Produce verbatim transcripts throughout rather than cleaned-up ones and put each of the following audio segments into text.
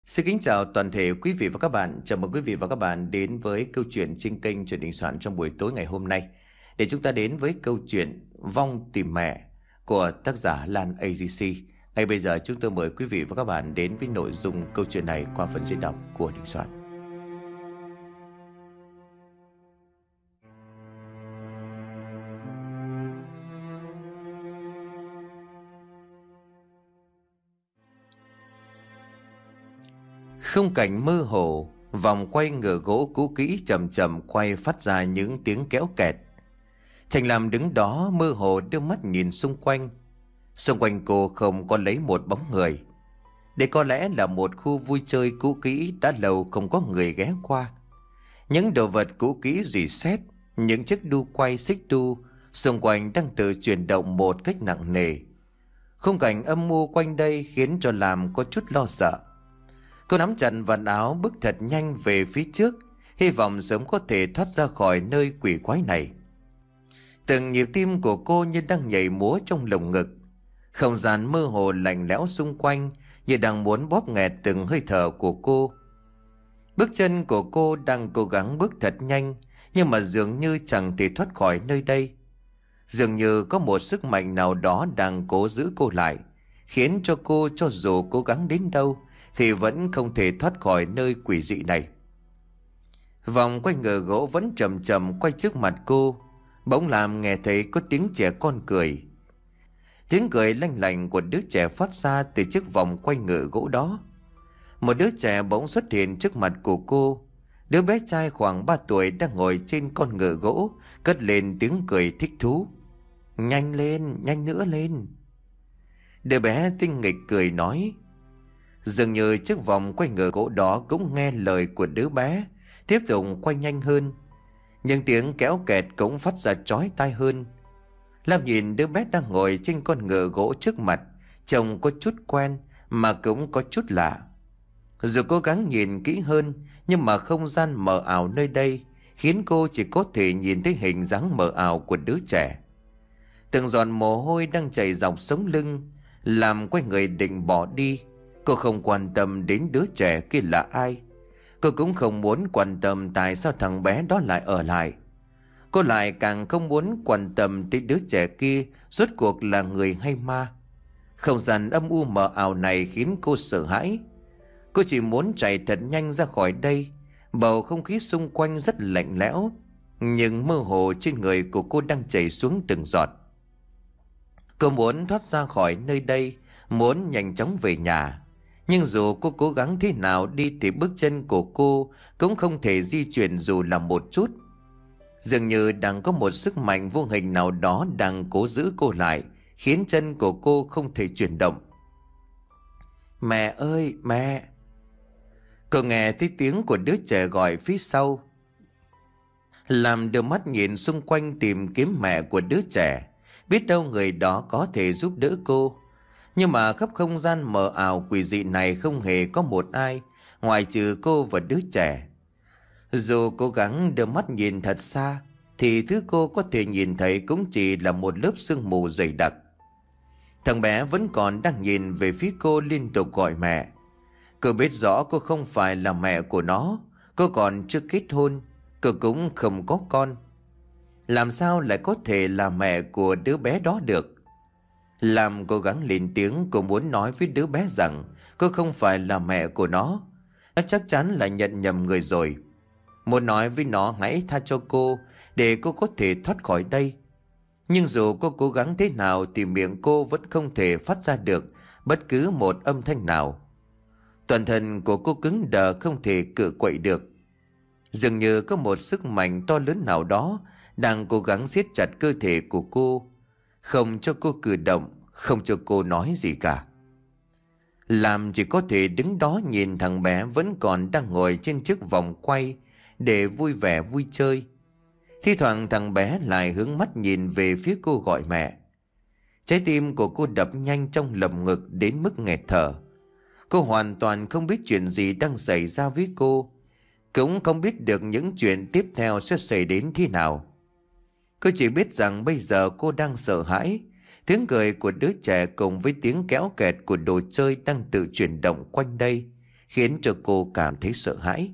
Xin kính chào toàn thể quý vị và các bạn. Chào mừng quý vị và các bạn đến với câu chuyện trên kênh Chuyện Đình Soạn trong buổi tối ngày hôm nay. Để chúng ta đến với câu chuyện Vong Tìm Mẹ của tác giả Lan a giê xê. Ngay bây giờ chúng tôi mời quý vị và các bạn đến với nội dung câu chuyện này qua phần diễn đọc của Đình Soạn. Khung cảnh mơ hồ, vòng quay ngựa gỗ cũ kỹ chậm chậm quay phát ra những tiếng kéo kẹt. Thành Lam đứng đó mơ hồ đưa mắt nhìn xung quanh. Xung quanh cô không có lấy một bóng người. Đây có lẽ là một khu vui chơi cũ kỹ đã lâu không có người ghé qua. Những đồ vật cũ kỹ rỉ sét, những chiếc đu quay xích đu xung quanh đang tự chuyển động một cách nặng nề. Khung cảnh âm mưu quanh đây khiến cho Lam có chút lo sợ. Cô nắm chặt vạt áo bước thật nhanh về phía trước, hy vọng sớm có thể thoát ra khỏi nơi quỷ quái này. Từng nhịp tim của cô như đang nhảy múa trong lồng ngực. Không gian mơ hồ lạnh lẽo xung quanh như đang muốn bóp nghẹt từng hơi thở của cô. Bước chân của cô đang cố gắng bước thật nhanh, nhưng mà dường như chẳng thể thoát khỏi nơi đây. Dường như có một sức mạnh nào đó đang cố giữ cô lại, khiến cho cô cho dù cố gắng đến đâu thì vẫn không thể thoát khỏi nơi quỷ dị này. Vòng quay ngựa gỗ vẫn chậm chậm quay trước mặt cô. Bỗng Lam nghe thấy có tiếng trẻ con cười. Tiếng cười lanh lành của đứa trẻ phát ra từ chiếc vòng quay ngựa gỗ đó. Một đứa trẻ bỗng xuất hiện trước mặt của cô. Đứa bé trai khoảng ba tuổi đang ngồi trên con ngựa gỗ, cất lên tiếng cười thích thú. Nhanh lên, nhanh nữa lên. Đứa bé tinh nghịch cười nói. Dường như chiếc vòng quay ngựa gỗ đó cũng nghe lời của đứa bé, tiếp tục quay nhanh hơn. Nhưng tiếng kéo kẹt cũng phát ra chói tai hơn. Lam nhìn đứa bé đang ngồi trên con ngựa gỗ trước mặt, trông có chút quen mà cũng có chút lạ. Dù cố gắng nhìn kỹ hơn, nhưng mà không gian mờ ảo nơi đây khiến cô chỉ có thể nhìn thấy hình dáng mờ ảo của đứa trẻ. Từng giọt mồ hôi đang chảy dọc sống lưng, làm quay người định bỏ đi. Cô không quan tâm đến đứa trẻ kia là ai. Cô cũng không muốn quan tâm tại sao thằng bé đó lại ở lại. Cô lại càng không muốn quan tâm tới đứa trẻ kia rốt cuộc là người hay ma. Không gian âm u mờ ảo này khiến cô sợ hãi. Cô chỉ muốn chạy thật nhanh ra khỏi đây. Bầu không khí xung quanh rất lạnh lẽo, nhưng mơ hồ trên người của cô đang chảy xuống từng giọt. Cô muốn thoát ra khỏi nơi đây, muốn nhanh chóng về nhà. Nhưng dù cô cố gắng thế nào đi thì bước chân của cô cũng không thể di chuyển dù là một chút. Dường như đang có một sức mạnh vô hình nào đó đang cố giữ cô lại, khiến chân của cô không thể chuyển động. Mẹ ơi, mẹ! Cô nghe thấy tiếng của đứa trẻ gọi phía sau. Làm đưa mắt nhìn xung quanh tìm kiếm mẹ của đứa trẻ. Biết đâu người đó có thể giúp đỡ cô. Nhưng mà khắp không gian mờ ảo quỷ dị này không hề có một ai ngoài trừ cô và đứa trẻ. Dù cố gắng đưa mắt nhìn thật xa thì thứ cô có thể nhìn thấy cũng chỉ là một lớp sương mù dày đặc. Thằng bé vẫn còn đang nhìn về phía cô liên tục gọi mẹ. Cô biết rõ cô không phải là mẹ của nó. Cô còn chưa kết hôn. Cô cũng không có con. Làm sao lại có thể là mẹ của đứa bé đó được? Làm cố gắng lên tiếng, cô muốn nói với đứa bé rằng cô không phải là mẹ của nó. Nó chắc chắn là nhận nhầm người rồi. Muốn nói với nó hãy tha cho cô để cô có thể thoát khỏi đây. Nhưng dù cô cố gắng thế nào thì miệng cô vẫn không thể phát ra được bất cứ một âm thanh nào. Toàn thân của cô cứng đờ không thể cựa quậy được. Dường như có một sức mạnh to lớn nào đó đang cố gắng siết chặt cơ thể của cô, không cho cô cử động, không cho cô nói gì cả. Làm chỉ có thể đứng đó nhìn thằng bé vẫn còn đang ngồi trên chiếc vòng quay để vui vẻ vui chơi. Thi thoảng thằng bé lại hướng mắt nhìn về phía cô gọi mẹ. Trái tim của cô đập nhanh trong lồng ngực đến mức nghẹt thở. Cô hoàn toàn không biết chuyện gì đang xảy ra với cô, cũng không biết được những chuyện tiếp theo sẽ xảy đến thế nào. Cô chỉ biết rằng bây giờ cô đang sợ hãi. Tiếng cười của đứa trẻ cùng với tiếng kéo kẹt của đồ chơi đang tự chuyển động quanh đây khiến cho cô cảm thấy sợ hãi.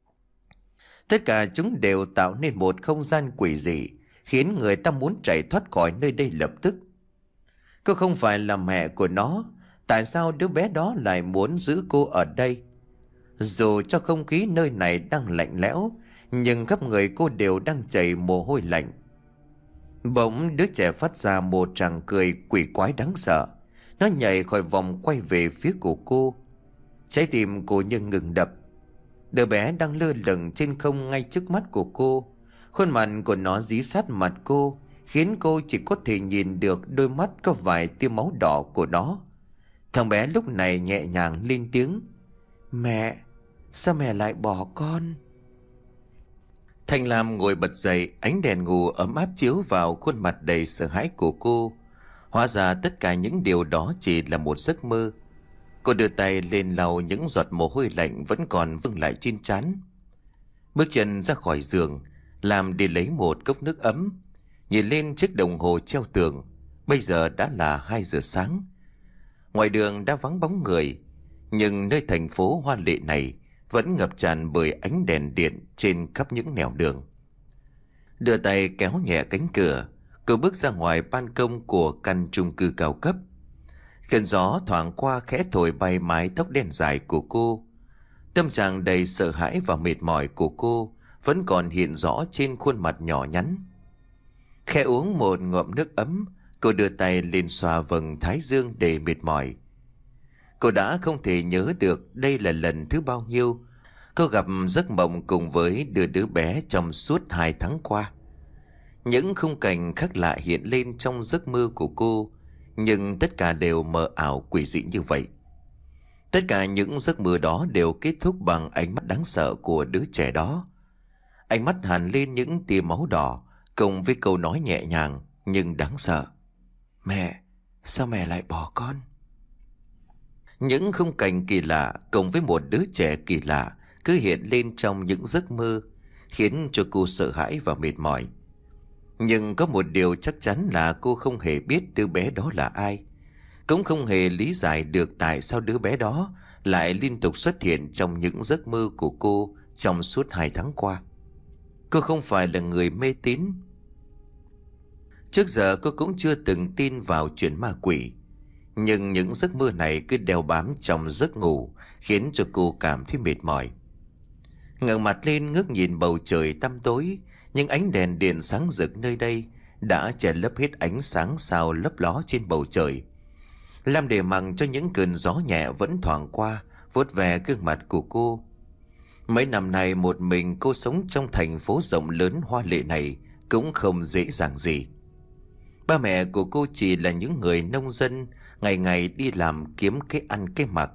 Tất cả chúng đều tạo nên một không gian quỷ dị, khiến người ta muốn chạy thoát khỏi nơi đây lập tức. Cô không phải là mẹ của nó, tại sao đứa bé đó lại muốn giữ cô ở đây? Dù cho không khí nơi này đang lạnh lẽo, nhưng khắp người cô đều đang chảy mồ hôi lạnh. Bỗng đứa trẻ phát ra một tràng cười quỷ quái đáng sợ. Nó nhảy khỏi vòng quay về phía của cô. Trái tim cô như ngừng đập. Đứa bé đang lơ lửng trên không ngay trước mắt của cô. Khuôn mặt của nó dí sát mặt cô, khiến cô chỉ có thể nhìn được đôi mắt có vài tia máu đỏ của nó. Thằng bé lúc này nhẹ nhàng lên tiếng: "Mẹ, sao mẹ lại bỏ con?" Thành Lam ngồi bật dậy, ánh đèn ngủ ấm áp chiếu vào khuôn mặt đầy sợ hãi của cô. Hóa ra tất cả những điều đó chỉ là một giấc mơ. Cô đưa tay lên lau những giọt mồ hôi lạnh vẫn còn vương lại trên trán. Bước chân ra khỏi giường, Lam đi lấy một cốc nước ấm. Nhìn lên chiếc đồng hồ treo tường, bây giờ đã là hai giờ sáng. Ngoài đường đã vắng bóng người, nhưng nơi thành phố hoa lệ này vẫn ngập tràn bởi ánh đèn điện trên khắp những nẻo đường. Đưa tay kéo nhẹ cánh cửa, cô bước ra ngoài ban công của căn chung cư cao cấp. Cơn gió thoảng qua khẽ thổi bay mái tóc đen dài của cô. Tâm trạng đầy sợ hãi và mệt mỏi của cô vẫn còn hiện rõ trên khuôn mặt nhỏ nhắn. Khẽ uống một ngụm nước ấm, cô đưa tay lên xoa vầng thái dương để mệt mỏi. Cô đã không thể nhớ được đây là lần thứ bao nhiêu cô gặp giấc mộng cùng với đứa đứa bé trong suốt hai tháng qua. Những khung cảnh khác lạ hiện lên trong giấc mơ của cô, nhưng tất cả đều mờ ảo quỷ dị như vậy. Tất cả những giấc mơ đó đều kết thúc bằng ánh mắt đáng sợ của đứa trẻ đó. Ánh mắt hằn lên những tia máu đỏ, cùng với câu nói nhẹ nhàng nhưng đáng sợ: "Mẹ, sao mẹ lại bỏ con?" Những khung cảnh kỳ lạ cùng với một đứa trẻ kỳ lạ cứ hiện lên trong những giấc mơ, khiến cho cô sợ hãi và mệt mỏi. Nhưng có một điều chắc chắn là cô không hề biết đứa bé đó là ai, cũng không hề lý giải được tại sao đứa bé đó lại liên tục xuất hiện trong những giấc mơ của cô trong suốt hai tháng qua. Cô không phải là người mê tín. Trước giờ cô cũng chưa từng tin vào chuyện ma quỷ, nhưng những giấc mơ này cứ đeo bám trong giấc ngủ, khiến cho cô cảm thấy mệt mỏi. Ngẩng mặt lên ngước nhìn bầu trời tăm tối, những ánh đèn điện sáng rực nơi đây đã che lấp hết ánh sáng sao lấp ló trên bầu trời. Lam để mặc cho những cơn gió nhẹ vẫn thoảng qua, vuốt ve gương mặt của cô. Mấy năm nay một mình cô sống trong thành phố rộng lớn hoa lệ này cũng không dễ dàng gì. Ba mẹ của cô chỉ là những người nông dân, ngày ngày đi làm kiếm cái ăn cái mặc.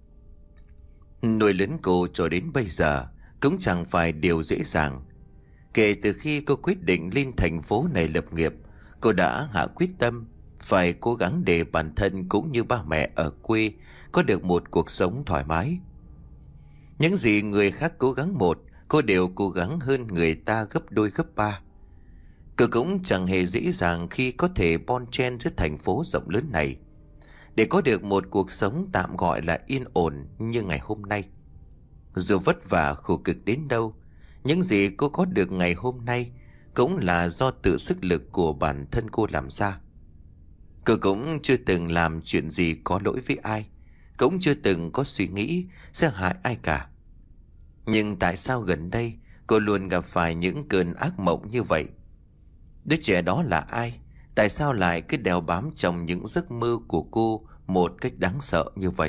Nuôi lớn cô cho đến bây giờ cũng chẳng phải điều dễ dàng. Kể từ khi cô quyết định lên thành phố này lập nghiệp, cô đã hạ quyết tâm phải cố gắng để bản thân cũng như ba mẹ ở quê có được một cuộc sống thoải mái. Những gì người khác cố gắng một, cô đều cố gắng hơn người ta gấp đôi gấp ba. Cô cũng chẳng hề dễ dàng khi có thể bon chen giữa thành phố rộng lớn này để có được một cuộc sống tạm gọi là yên ổn như ngày hôm nay. Dù vất vả khổ cực đến đâu, những gì cô có được ngày hôm nay cũng là do tự sức lực của bản thân cô làm ra. Cô cũng chưa từng làm chuyện gì có lỗi với ai, cũng chưa từng có suy nghĩ sẽ hại ai cả. Nhưng tại sao gần đây cô luôn gặp phải những cơn ác mộng như vậy? Đứa trẻ đó là ai? Tại sao lại cứ đeo bám trong những giấc mơ của cô một cách đáng sợ như vậy?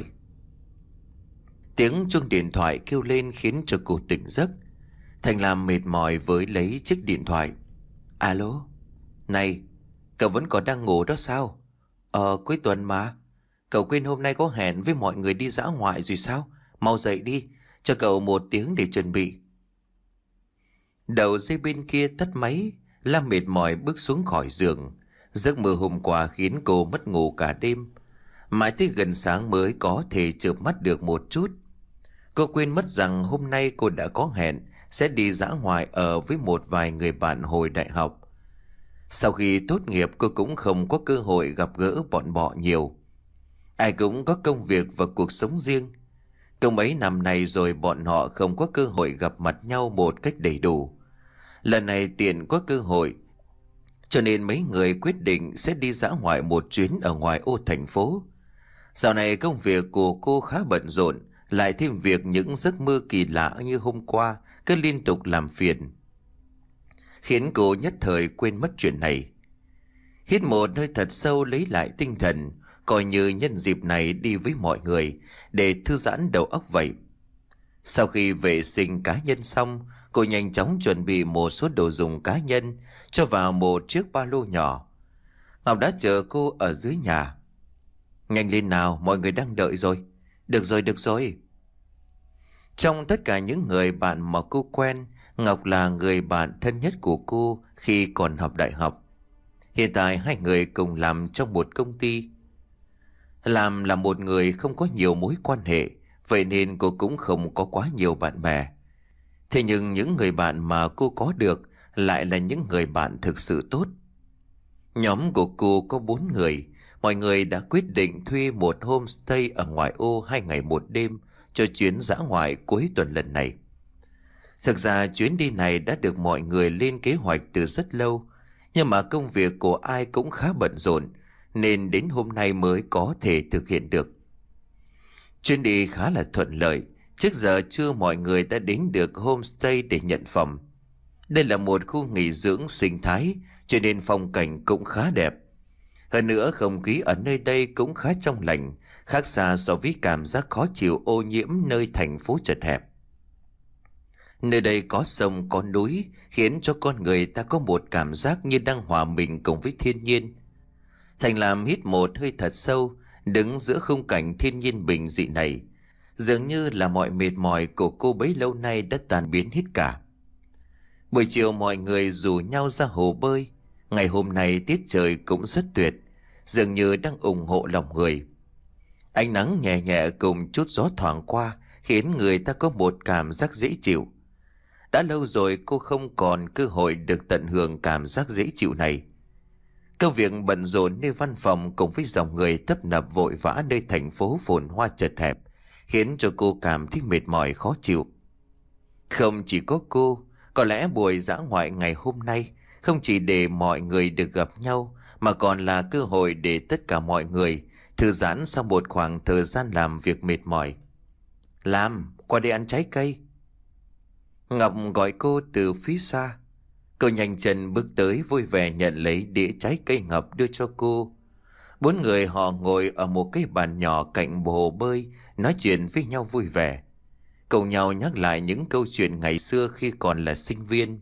Tiếng chuông điện thoại kêu lên khiến cho cô tỉnh giấc. Thành Lam mệt mỏi với lấy chiếc điện thoại. Alo? Này, cậu vẫn còn đang ngủ đó sao? Ờ, cuối tuần mà. Cậu quên hôm nay có hẹn với mọi người đi dã ngoại rồi sao? Mau dậy đi, cho cậu một tiếng để chuẩn bị. Đầu dây bên kia tắt máy, Lam mệt mỏi bước xuống khỏi giường. Giấc mơ hôm qua khiến cô mất ngủ cả đêm. Mãi tới gần sáng mới có thể chợp mắt được một chút. Cô quên mất rằng hôm nay cô đã có hẹn sẽ đi dã ngoại ở với một vài người bạn hồi đại học. Sau khi tốt nghiệp cô cũng không có cơ hội gặp gỡ bọn bọ nhiều. Ai cũng có công việc và cuộc sống riêng. Công mấy năm nay rồi bọn họ không có cơ hội gặp mặt nhau một cách đầy đủ. Lần này tiện có cơ hội, cho nên mấy người quyết định sẽ đi dã ngoại một chuyến ở ngoài ô thành phố. Dạo này công việc của cô khá bận rộn, lại thêm việc những giấc mơ kỳ lạ như hôm qua cứ liên tục làm phiền, khiến cô nhất thời quên mất chuyện này. Hít một hơi thật sâu lấy lại tinh thần, coi như nhân dịp này đi với mọi người để thư giãn đầu óc vậy. Sau khi vệ sinh cá nhân xong, cô nhanh chóng chuẩn bị một số đồ dùng cá nhân cho vào một chiếc ba lô nhỏ. Ngọc đã chờ cô ở dưới nhà. Nhanh lên nào, mọi người đang đợi rồi. Được rồi, được rồi. Trong tất cả những người bạn mà cô quen, Ngọc là người bạn thân nhất của cô khi còn học đại học. Hiện tại hai người cùng làm trong một công ty. Làm là một người không có nhiều mối quan hệ, vậy nên cô cũng không có quá nhiều bạn bè. Thế nhưng những người bạn mà cô có được lại là những người bạn thực sự tốt. Nhóm của cô có bốn người. Mọi người đã quyết định thuê một homestay ở ngoại ô hai ngày một đêm cho chuyến dã ngoại cuối tuần lần này. Thực ra chuyến đi này đã được mọi người lên kế hoạch từ rất lâu, nhưng mà công việc của ai cũng khá bận rộn, nên đến hôm nay mới có thể thực hiện được. Chuyến đi khá là thuận lợi. Trước giờ trưa mọi người đã đến được homestay để nhận phòng. Đây là một khu nghỉ dưỡng sinh thái, cho nên phong cảnh cũng khá đẹp. Hơn nữa không khí ở nơi đây cũng khá trong lành, khác xa so với cảm giác khó chịu ô nhiễm nơi thành phố chật hẹp. Nơi đây có sông có núi, khiến cho con người ta có một cảm giác như đang hòa mình cùng với thiên nhiên. Thành Lam hít một hơi thật sâu, đứng giữa khung cảnh thiên nhiên bình dị này. Dường như là mọi mệt mỏi của cô bấy lâu nay đã tan biến hết cả. Buổi chiều mọi người rủ nhau ra hồ bơi. Ngày hôm nay tiết trời cũng rất tuyệt, dường như đang ủng hộ lòng người. Ánh nắng nhẹ nhẹ cùng chút gió thoảng qua khiến người ta có một cảm giác dễ chịu. Đã lâu rồi cô không còn cơ hội được tận hưởng cảm giác dễ chịu này. Công việc bận rộn nơi văn phòng cùng với dòng người tấp nập vội vã nơi thành phố phồn hoa chật hẹp khiến cho cô cảm thấy mệt mỏi khó chịu. Không chỉ có cô, có lẽ buổi dã ngoại ngày hôm nay không chỉ để mọi người được gặp nhau mà còn là cơ hội để tất cả mọi người thư giãn sau một khoảng thời gian làm việc mệt mỏi. Lam, qua đây ăn trái cây. Ngọc gọi cô từ phía xa. Cô nhanh chân bước tới vui vẻ nhận lấy đĩa trái cây ngập đưa cho cô. Bốn người họ ngồi ở một cái bàn nhỏ cạnh hồ bơi, nói chuyện với nhau vui vẻ, cùng nhau nhắc lại những câu chuyện ngày xưa khi còn là sinh viên.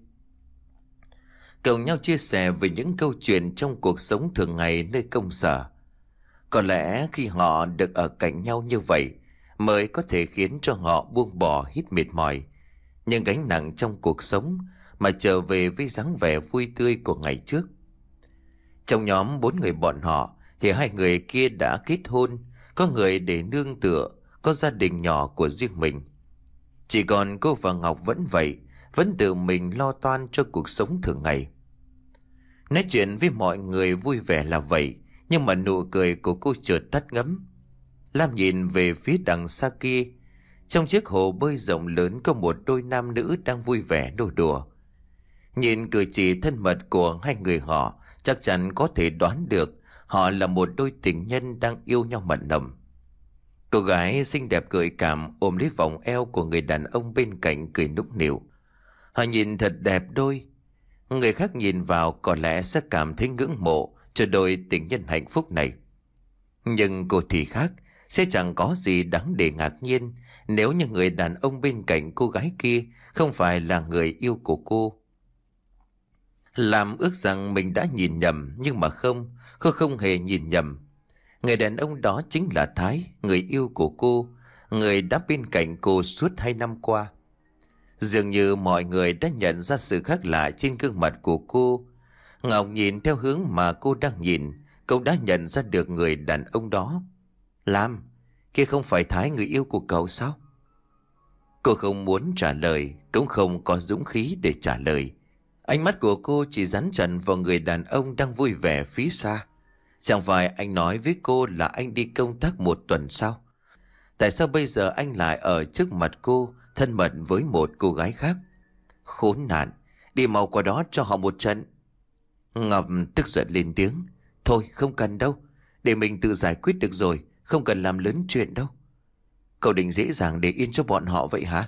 Cùng nhau chia sẻ về những câu chuyện trong cuộc sống thường ngày nơi công sở. Có lẽ khi họ được ở cạnh nhau như vậy mới có thể khiến cho họ buông bỏ hít mệt mỏi những gánh nặng trong cuộc sống mà trở về với dáng vẻ vui tươi của ngày trước. Trong nhóm bốn người bọn họ thì hai người kia đã kết hôn, có người để nương tựa, có gia đình nhỏ của riêng mình. Chỉ còn cô và Ngọc vẫn vậy, vẫn tự mình lo toan cho cuộc sống thường ngày. Nói chuyện với mọi người vui vẻ là vậy, nhưng mà nụ cười của cô chợt tắt ngấm. Lam nhìn về phía đằng xa kia. Trong chiếc hồ bơi rộng lớn có một đôi nam nữ đang vui vẻ nô đùa. Nhìn cử chỉ thân mật của hai người họ, chắc chắn có thể đoán được họ là một đôi tình nhân đang yêu nhau mặn nồng. Cô gái xinh đẹp gợi cảm ôm lấy vòng eo của người đàn ông bên cạnh cười nũng nịu. Họ nhìn thật đẹp đôi. Người khác nhìn vào có lẽ sẽ cảm thấy ngưỡng mộ cho đôi tình nhân hạnh phúc này. Nhưng cô thì khác, sẽ chẳng có gì đáng để ngạc nhiên nếu như người đàn ông bên cạnh cô gái kia không phải là người yêu của cô. Làm ước rằng mình đã nhìn nhầm, nhưng mà không, cô không hề nhìn nhầm. Người đàn ông đó chính là Thái, người yêu của cô, người đã bên cạnh cô suốt hai năm qua. Dường như mọi người đã nhận ra sự khác lạ trên gương mặt của cô. Ngọc nhìn theo hướng mà cô đang nhìn, cậu đã nhận ra được người đàn ông đó. Lam, kia không phải Thái người yêu của cậu sao? Cô không muốn trả lời, cũng không có dũng khí để trả lời. Ánh mắt của cô chỉ dán chặt vào người đàn ông đang vui vẻ phía xa. Chẳng phải anh nói với cô là anh đi công tác một tuần sao? Tại sao bây giờ anh lại ở trước mặt cô, thân mật với một cô gái khác? Khốn nạn, đi mau qua đó cho họ một trận. Ngọc tức giận lên tiếng. Thôi không cần đâu, để mình tự giải quyết được rồi, không cần làm lớn chuyện đâu. Cậu định dễ dàng để yên cho bọn họ vậy hả?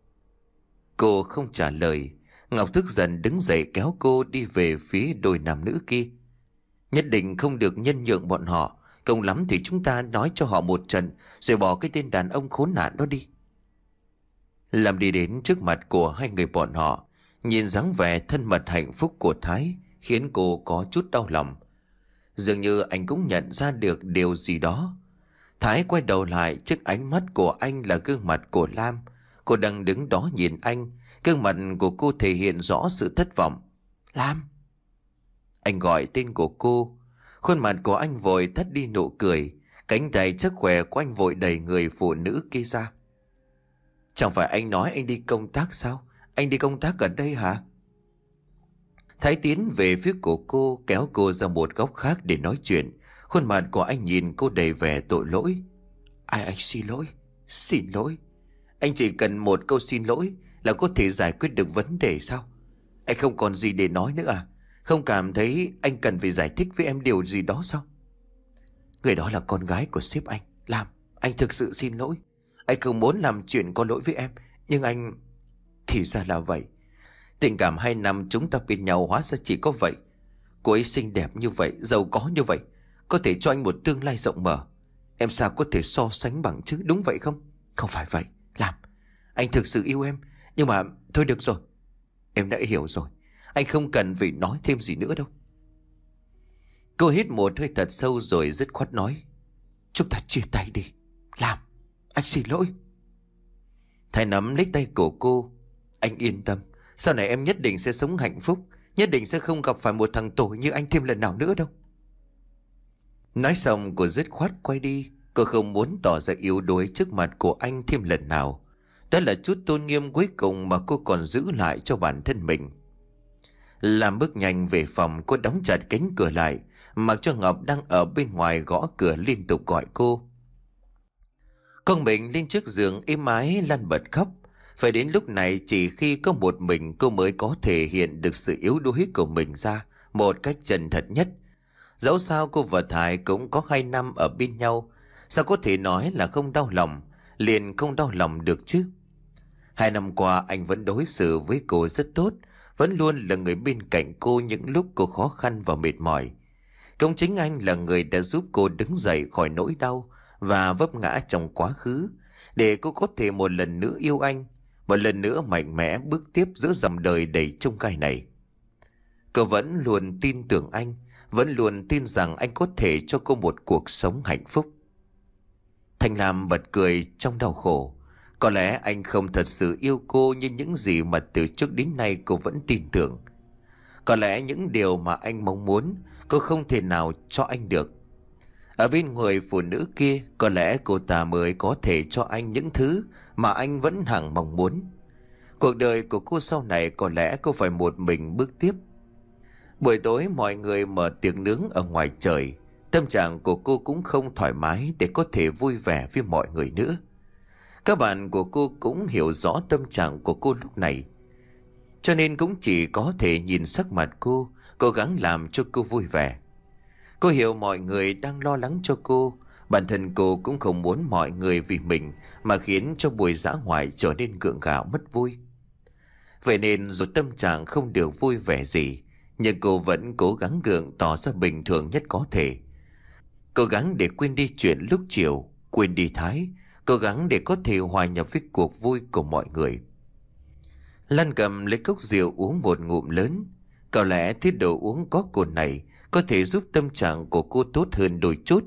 Cô không trả lời. Ngọc tức giận đứng dậy kéo cô đi về phía đôi nam nữ kia. Nhất định không được nhân nhượng bọn họ. Cùng lắm thì chúng ta nói cho họ một trận, rồi bỏ cái tên đàn ông khốn nạn đó đi. Làm đi đến trước mặt của hai người bọn họ, nhìn dáng vẻ thân mật hạnh phúc của Thái khiến cô có chút đau lòng. Dường như anh cũng nhận ra được điều gì đó. Thái quay đầu lại, trước ánh mắt của anh là gương mặt của Lam. Cô đang đứng đó nhìn anh. Gương mặt của cô thể hiện rõ sự thất vọng. Lam! Anh gọi tên của cô. Khuôn mặt của anh vội thất đi nụ cười. Cánh tay chắc khỏe của anh vội đẩy người phụ nữ kia ra. Chẳng phải anh nói anh đi công tác sao? Anh đi công tác ở đây hả? Thái tiến về phía của cô, kéo cô ra một góc khác để nói chuyện. Khuôn mặt của anh nhìn cô đầy vẻ tội lỗi. Ai anh xin lỗi, xin lỗi. Anh chỉ cần một câu xin lỗi là có thể giải quyết được vấn đề sao? Anh không còn gì để nói nữa à? Không cảm thấy anh cần phải giải thích với em điều gì đó sao? Người đó là con gái của sếp anh. Làm, anh thực sự xin lỗi. Anh không muốn làm chuyện có lỗi với em. Nhưng anh... Thì ra là vậy. Tình cảm hai năm chúng ta bên nhau hóa ra chỉ có vậy. Cô ấy xinh đẹp như vậy, giàu có như vậy, có thể cho anh một tương lai rộng mở. Em sao có thể so sánh bằng chứ, đúng vậy không? Không phải vậy. Làm, anh thực sự yêu em. Nhưng mà thôi được rồi, em đã hiểu rồi. Anh không cần phải nói thêm gì nữa đâu. Cô hít một hơi thật sâu rồi dứt khoát nói. Chúng ta chia tay đi. Làm, anh xin lỗi. Thái nắm lấy tay của cô. Anh yên tâm, sau này em nhất định sẽ sống hạnh phúc, nhất định sẽ không gặp phải một thằng tội như anh thêm lần nào nữa đâu. Nói xong cô dứt khoát quay đi. Cô không muốn tỏ ra yếu đuối trước mặt của anh thêm lần nào. Đó là chút tôn nghiêm cuối cùng mà cô còn giữ lại cho bản thân mình. Làm bước nhanh về phòng, cô đóng chặt cánh cửa lại, mặc cho Ngọc đang ở bên ngoài gõ cửa liên tục gọi cô. Con mình lên trước giường êm ái lăn bật khóc. Phải đến lúc này chỉ khi có một mình cô mới có thể hiện được sự yếu đuối của mình ra một cách chân thật nhất. Dẫu sao cô và Thái cũng có hai năm ở bên nhau, sao có thể nói là không đau lòng, liền không đau lòng được chứ. Hai năm qua anh vẫn đối xử với cô rất tốt, vẫn luôn là người bên cạnh cô những lúc cô khó khăn và mệt mỏi. Cũng chính anh là người đã giúp cô đứng dậy khỏi nỗi đau và vấp ngã trong quá khứ, để cô có thể một lần nữa yêu anh, một lần nữa mạnh mẽ bước tiếp giữa dòng đời đầy chông gai này. Cô vẫn luôn tin tưởng anh, vẫn luôn tin rằng anh có thể cho cô một cuộc sống hạnh phúc. Thanh Lam bật cười trong đau khổ. Có lẽ anh không thật sự yêu cô như những gì mà từ trước đến nay cô vẫn tin tưởng. Có lẽ những điều mà anh mong muốn cô không thể nào cho anh được. Ở bên người phụ nữ kia, có lẽ cô ta mới có thể cho anh những thứ mà anh vẫn hằng mong muốn. Cuộc đời của cô sau này có lẽ cô phải một mình bước tiếp. Buổi tối mọi người mở tiệc nướng ở ngoài trời. Tâm trạng của cô cũng không thoải mái để có thể vui vẻ với mọi người nữa. Các bạn của cô cũng hiểu rõ tâm trạng của cô lúc này, cho nên cũng chỉ có thể nhìn sắc mặt cô, cố gắng làm cho cô vui vẻ. Cô hiểu mọi người đang lo lắng cho cô. Bản thân cô cũng không muốn mọi người vì mình mà khiến cho buổi dã ngoại trở nên gượng gạo mất vui. Vậy nên dù tâm trạng không được vui vẻ gì, nhưng cô vẫn cố gắng gượng tỏ ra bình thường nhất có thể. Cố gắng để quên đi chuyện lúc chiều, quên đi Thái, cố gắng để có thể hòa nhập với cuộc vui của mọi người. Lan cầm lấy cốc rượu uống một ngụm lớn. Có lẽ thứ đồ uống có cồn này có thể giúp tâm trạng của cô tốt hơn đôi chút.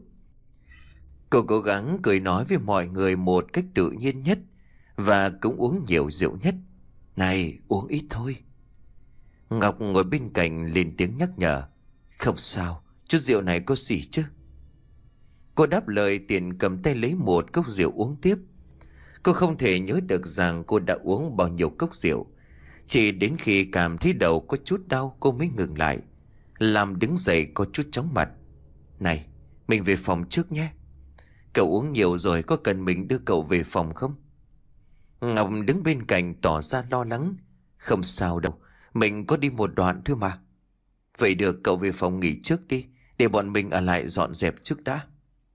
Cô cố gắng cười nói với mọi người một cách tự nhiên nhất, và cũng uống nhiều rượu nhất. Này, uống ít thôi. Ngọc ngồi bên cạnh lên tiếng nhắc nhở. Không sao, chút rượu này có gì chứ. Cô đáp lời tiền cầm tay lấy một cốc rượu uống tiếp. Cô không thể nhớ được rằng cô đã uống bao nhiêu cốc rượu. Chỉ đến khi cảm thấy đầu có chút đau cô mới ngừng lại. Làm đứng dậy có chút chóng mặt. Này, mình về phòng trước nhé. Cậu uống nhiều rồi, có cần mình đưa cậu về phòng không? Ngọc đứng bên cạnh tỏ ra lo lắng. Không sao đâu, mình có đi một đoạn thôi mà. Vậy được, cậu về phòng nghỉ trước đi, để bọn mình ở lại dọn dẹp trước đã.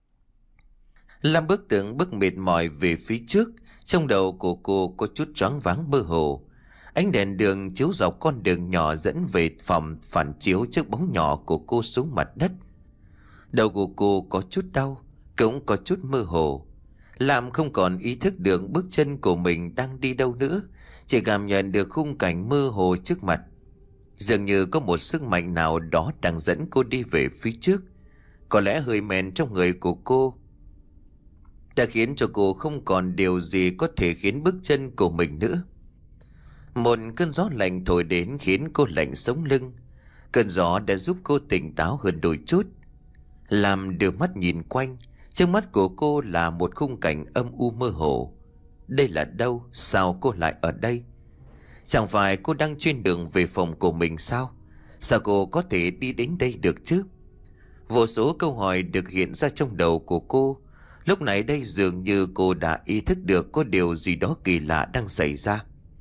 Lam bước từng bước mệt mỏi về phía trước. Trong đầu của cô có chút choáng váng mơ hồ. Ánh đèn đường chiếu dọc con đường nhỏ dẫn về phòng, phản chiếu chiếc bóng nhỏ của cô xuống mặt đất. Đầu của cô có chút đau, cũng có chút mơ hồ. Lam không còn ý thức được bước chân của mình đang đi đâu nữa, chỉ cảm nhận được khung cảnh mơ hồ trước mặt. Dường như có một sức mạnh nào đó đang dẫn cô đi về phía trước. Có lẽ hơi men trong người của cô đã khiến cho cô không còn điều gì có thể khiến bước chân của mình nữa. Một cơn gió lạnh thổi đến khiến cô lạnh sống lưng. Cơn gió đã giúp cô tỉnh táo hơn đôi chút. Làm đưa mắt nhìn quanh, trước mắt của cô là một khung cảnh âm u mơ hồ. Đây là đâu? Sao cô lại ở đây? Chẳng phải cô đang trên đường về phòng của mình sao? Sao cô có thể đi đến đây được chứ? Vô số câu hỏi được hiện ra trong đầu của cô. Lúc này đây dường như cô đã ý thức được có điều gì đó kỳ lạ đang xảy ra.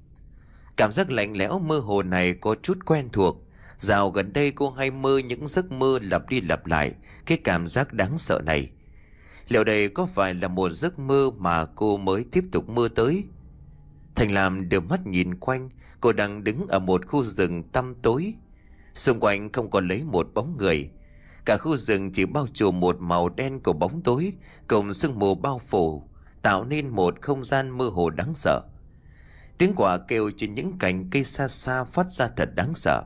Cảm giác lạnh lẽo mơ hồ này có chút quen thuộc. Dạo gần đây cô hay mơ những giấc mơ lặp đi lặp lại cái cảm giác đáng sợ này. Liệu đây có phải là một giấc mơ mà cô mới tiếp tục mơ tới? Thành Lam đưa mắt nhìn quanh. Cô đang đứng ở một khu rừng tăm tối. Xung quanh không còn lấy một bóng người. Cả khu rừng chỉ bao trùm một màu đen của bóng tối cùng sương mù bao phủ, tạo nên một không gian mơ hồ đáng sợ. Tiếng quạ kêu trên những cành cây xa xa phát ra thật đáng sợ.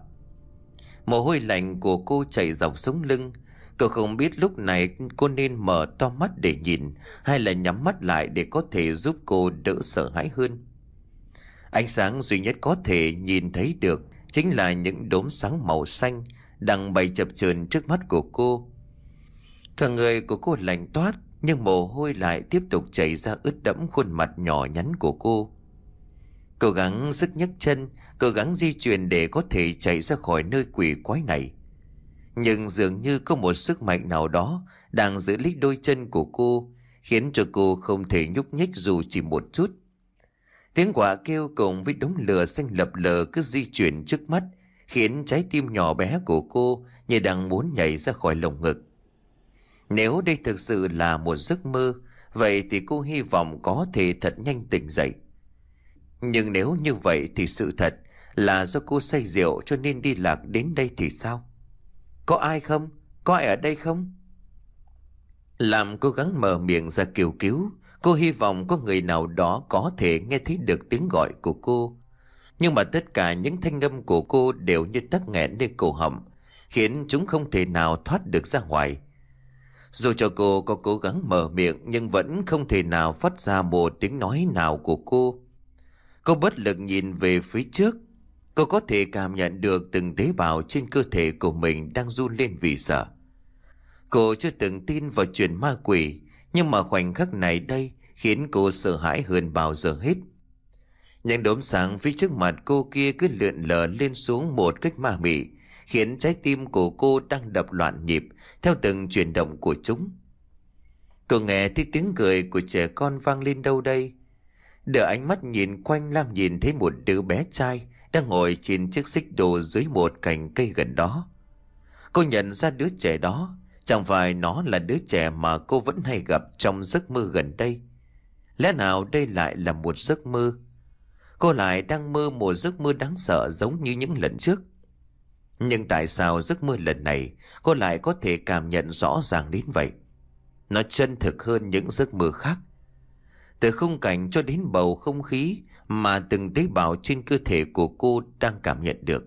Mồ hôi lạnh của cô chảy dọc sống lưng. Cô không biết lúc này cô nên mở to mắt để nhìn hay là nhắm mắt lại để có thể giúp cô đỡ sợ hãi hơn. Ánh sáng duy nhất có thể nhìn thấy được chính là những đốm sáng màu xanh đang bay chập chờn trước mắt của cô. Cả người của cô lạnh toát, nhưng mồ hôi lại tiếp tục chảy ra ướt đẫm khuôn mặt nhỏ nhắn của cô. Cố gắng sức nhấc chân, cố gắng di chuyển để có thể chạy ra khỏi nơi quỷ quái này. Nhưng dường như có một sức mạnh nào đó đang giữ lấy đôi chân của cô, khiến cho cô không thể nhúc nhích dù chỉ một chút. Tiếng quạ kêu cùng với đống lửa xanh lập lờ cứ di chuyển trước mắt, khiến trái tim nhỏ bé của cô như đang muốn nhảy ra khỏi lồng ngực. Nếu đây thực sự là một giấc mơ, vậy thì cô hy vọng có thể thật nhanh tỉnh dậy. Nhưng nếu như vậy thì sự thật là do cô say rượu cho nên đi lạc đến đây thì sao? Có ai không? Có ai ở đây không? Làm cố gắng mở miệng ra kêu cứu. Cô hy vọng có người nào đó có thể nghe thấy được tiếng gọi của cô. Nhưng mà tất cả những thanh âm của cô đều như tắc nghẽn nơi cổ họng, khiến chúng không thể nào thoát được ra ngoài. Dù cho cô có cố gắng mở miệng nhưng vẫn không thể nào phát ra một tiếng nói nào của cô. Cô bất lực nhìn về phía trước. Cô có thể cảm nhận được từng tế bào trên cơ thể của mình đang run lên vì sợ. Cô chưa từng tin vào chuyện ma quỷ, nhưng mà khoảnh khắc này đây khiến cô sợ hãi hơn bao giờ hết. Những đốm sáng phía trước mặt cô kia cứ lượn lờ lên xuống một cách ma mị, khiến trái tim của cô đang đập loạn nhịp theo từng chuyển động của chúng. Cô nghe thấy tiếng cười của trẻ con vang lên đâu đây. Đưa ánh mắt nhìn quanh, Lam nhìn thấy một đứa bé trai đang ngồi trên chiếc xích đu dưới một cành cây gần đó. Cô nhận ra đứa trẻ đó, chẳng phải nó là đứa trẻ mà cô vẫn hay gặp trong giấc mơ gần đây. Lẽ nào đây lại là một giấc mơ? Cô lại đang mơ một giấc mơ đáng sợ giống như những lần trước. Nhưng tại sao giấc mơ lần này cô lại có thể cảm nhận rõ ràng đến vậy? Nó chân thực hơn những giấc mơ khác. Từ khung cảnh cho đến bầu không khí mà từng tế bào trên cơ thể của cô đang cảm nhận được.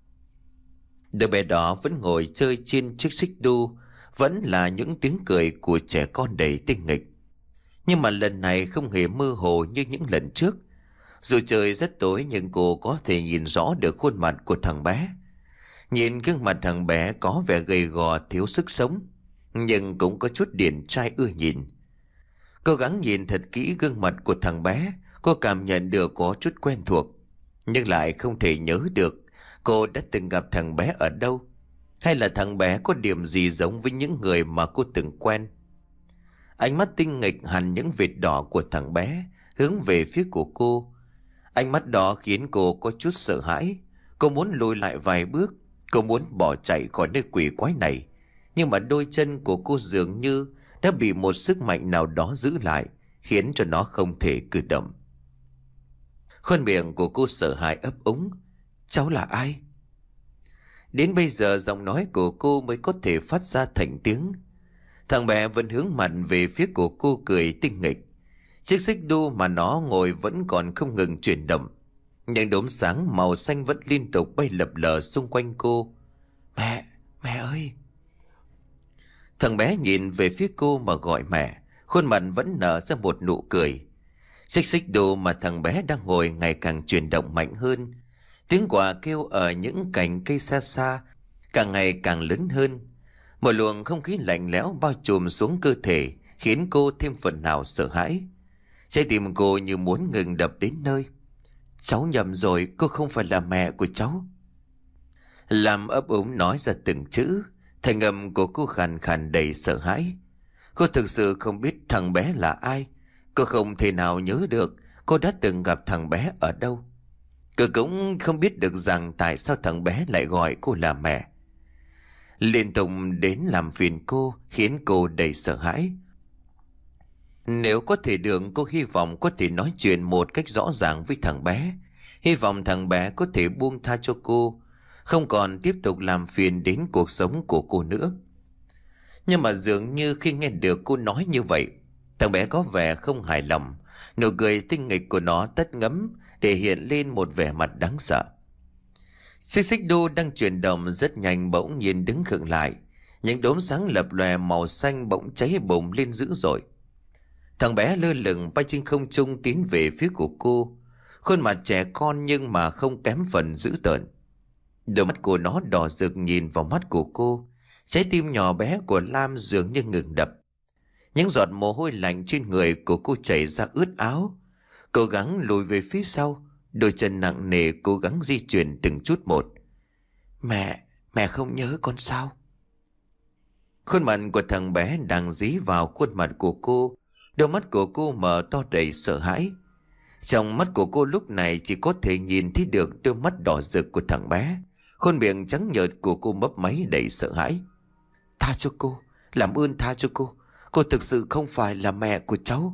Đứa bé đó vẫn ngồi chơi trên chiếc xích đu, vẫn là những tiếng cười của trẻ con đầy tinh nghịch. Nhưng mà lần này không hề mơ hồ như những lần trước. Dù trời rất tối nhưng cô có thể nhìn rõ được khuôn mặt của thằng bé. Nhìn gương mặt thằng bé có vẻ gầy gò thiếu sức sống, nhưng cũng có chút điển trai ưa nhìn. Cố gắng nhìn thật kỹ gương mặt của thằng bé, cô cảm nhận được có chút quen thuộc, nhưng lại không thể nhớ được cô đã từng gặp thằng bé ở đâu, hay là thằng bé có điểm gì giống với những người mà cô từng quen. Ánh mắt tinh nghịch hằn những vệt đỏ của thằng bé hướng về phía của cô. Ánh mắt đó khiến cô có chút sợ hãi. Cô muốn lùi lại vài bước. Cô muốn bỏ chạy khỏi nơi quỷ quái này. Nhưng mà đôi chân của cô dường như đã bị một sức mạnh nào đó giữ lại, khiến cho nó không thể cử động. Khuôn miệng của cô sợ hãi ấp úng. Cháu là ai? Đến bây giờ giọng nói của cô mới có thể phát ra thành tiếng. Thằng bé vẫn hướng mặt về phía của cô cười tinh nghịch. Chiếc xích đu mà nó ngồi vẫn còn không ngừng chuyển động. Những đốm sáng màu xanh vẫn liên tục bay lập lờ xung quanh cô. Mẹ, mẹ ơi! Thằng bé nhìn về phía cô mà gọi mẹ, khuôn mặt vẫn nở ra một nụ cười. Chiếc xích đu mà thằng bé đang ngồi ngày càng chuyển động mạnh hơn. Tiếng quạ kêu ở những cành cây xa xa càng ngày càng lớn hơn. Một luồng không khí lạnh lẽo bao trùm xuống cơ thể, khiến cô thêm phần nào sợ hãi. Trái tim cô như muốn ngừng đập đến nơi. Cháu nhầm rồi, cô không phải là mẹ của cháu. Lam ấp úng nói ra từng chữ. Thành âm của cô khàn khàn đầy sợ hãi. Cô thực sự không biết thằng bé là ai. Cô không thể nào nhớ được cô đã từng gặp thằng bé ở đâu. Cô cũng không biết được rằng tại sao thằng bé lại gọi cô là mẹ. Liên tục đến làm phiền cô, khiến cô đầy sợ hãi. Nếu có thể được, cô hy vọng có thể nói chuyện một cách rõ ràng với thằng bé. Hy vọng thằng bé có thể buông tha cho cô, không còn tiếp tục làm phiền đến cuộc sống của cô nữa. Nhưng mà dường như khi nghe được cô nói như vậy, thằng bé có vẻ không hài lòng. Nụ cười tinh nghịch của nó tắt ngấm để hiện lên một vẻ mặt đáng sợ. Chiếc xích đu đang chuyển động rất nhanh bỗng nhiên đứng khựng lại. Những đốm sáng lập lòe màu xanh bỗng cháy bùng lên dữ dội. Thằng bé lơ lửng bay trên không trung tiến về phía của cô. Khuôn mặt trẻ con nhưng mà không kém phần dữ tợn. Đôi mắt của nó đỏ rực nhìn vào mắt của cô. Trái tim nhỏ bé của Lam dường như ngừng đập. Những giọt mồ hôi lạnh trên người của cô chảy ra ướt áo. Cố gắng lùi về phía sau, đôi chân nặng nề cố gắng di chuyển từng chút một. Mẹ, mẹ không nhớ con sao? Khuôn mặt của thằng bé đang dí vào khuôn mặt của cô. Đôi mắt của cô mở to đầy sợ hãi. Trong mắt của cô lúc này chỉ có thể nhìn thấy được đôi mắt đỏ rực của thằng bé. Khuôn miệng trắng nhợt của cô mấp máy đầy sợ hãi. Tha cho cô, làm ơn tha cho cô. Cô thực sự không phải là mẹ của cháu.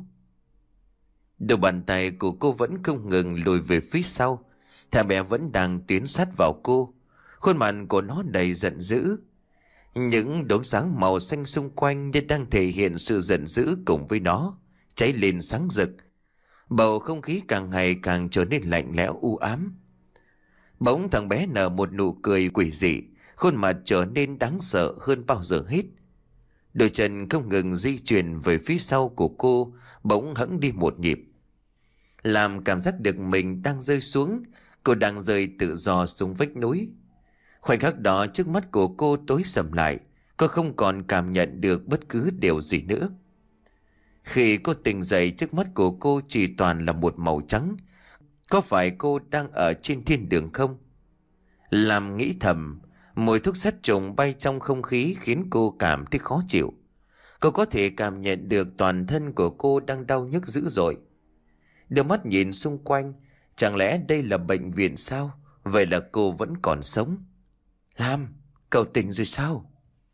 Đôi bàn tay của cô vẫn không ngừng lùi về phía sau. Thằng bé vẫn đang tiến sát vào cô. Khuôn mặt của nó đầy giận dữ. Những đốm sáng màu xanh xung quanh như đang thể hiện sự giận dữ cùng với nó, cháy lên sáng rực. Bầu không khí càng ngày càng trở nên lạnh lẽo u ám. Bỗng thằng bé nở một nụ cười quỷ dị, khuôn mặt trở nên đáng sợ hơn bao giờ hết. Đôi chân không ngừng di chuyển về phía sau của cô, bỗng hẫng đi một nhịp. Làm cảm giác được mình đang rơi xuống, cô đang rơi tự do xuống vách núi. Khoảnh khắc đó trước mắt của cô tối sầm lại, cô không còn cảm nhận được bất cứ điều gì nữa. Khi cô tỉnh dậy, trước mắt của cô chỉ toàn là một màu trắng. Có phải cô đang ở trên thiên đường không? Làm nghĩ thầm, mùi thuốc sát trùng bay trong không khí khiến cô cảm thấy khó chịu. Cô có thể cảm nhận được toàn thân của cô đang đau nhức dữ dội. Đưa mắt nhìn xung quanh, chẳng lẽ đây là bệnh viện sao? Vậy là cô vẫn còn sống. Lam, cậu tỉnh rồi sao?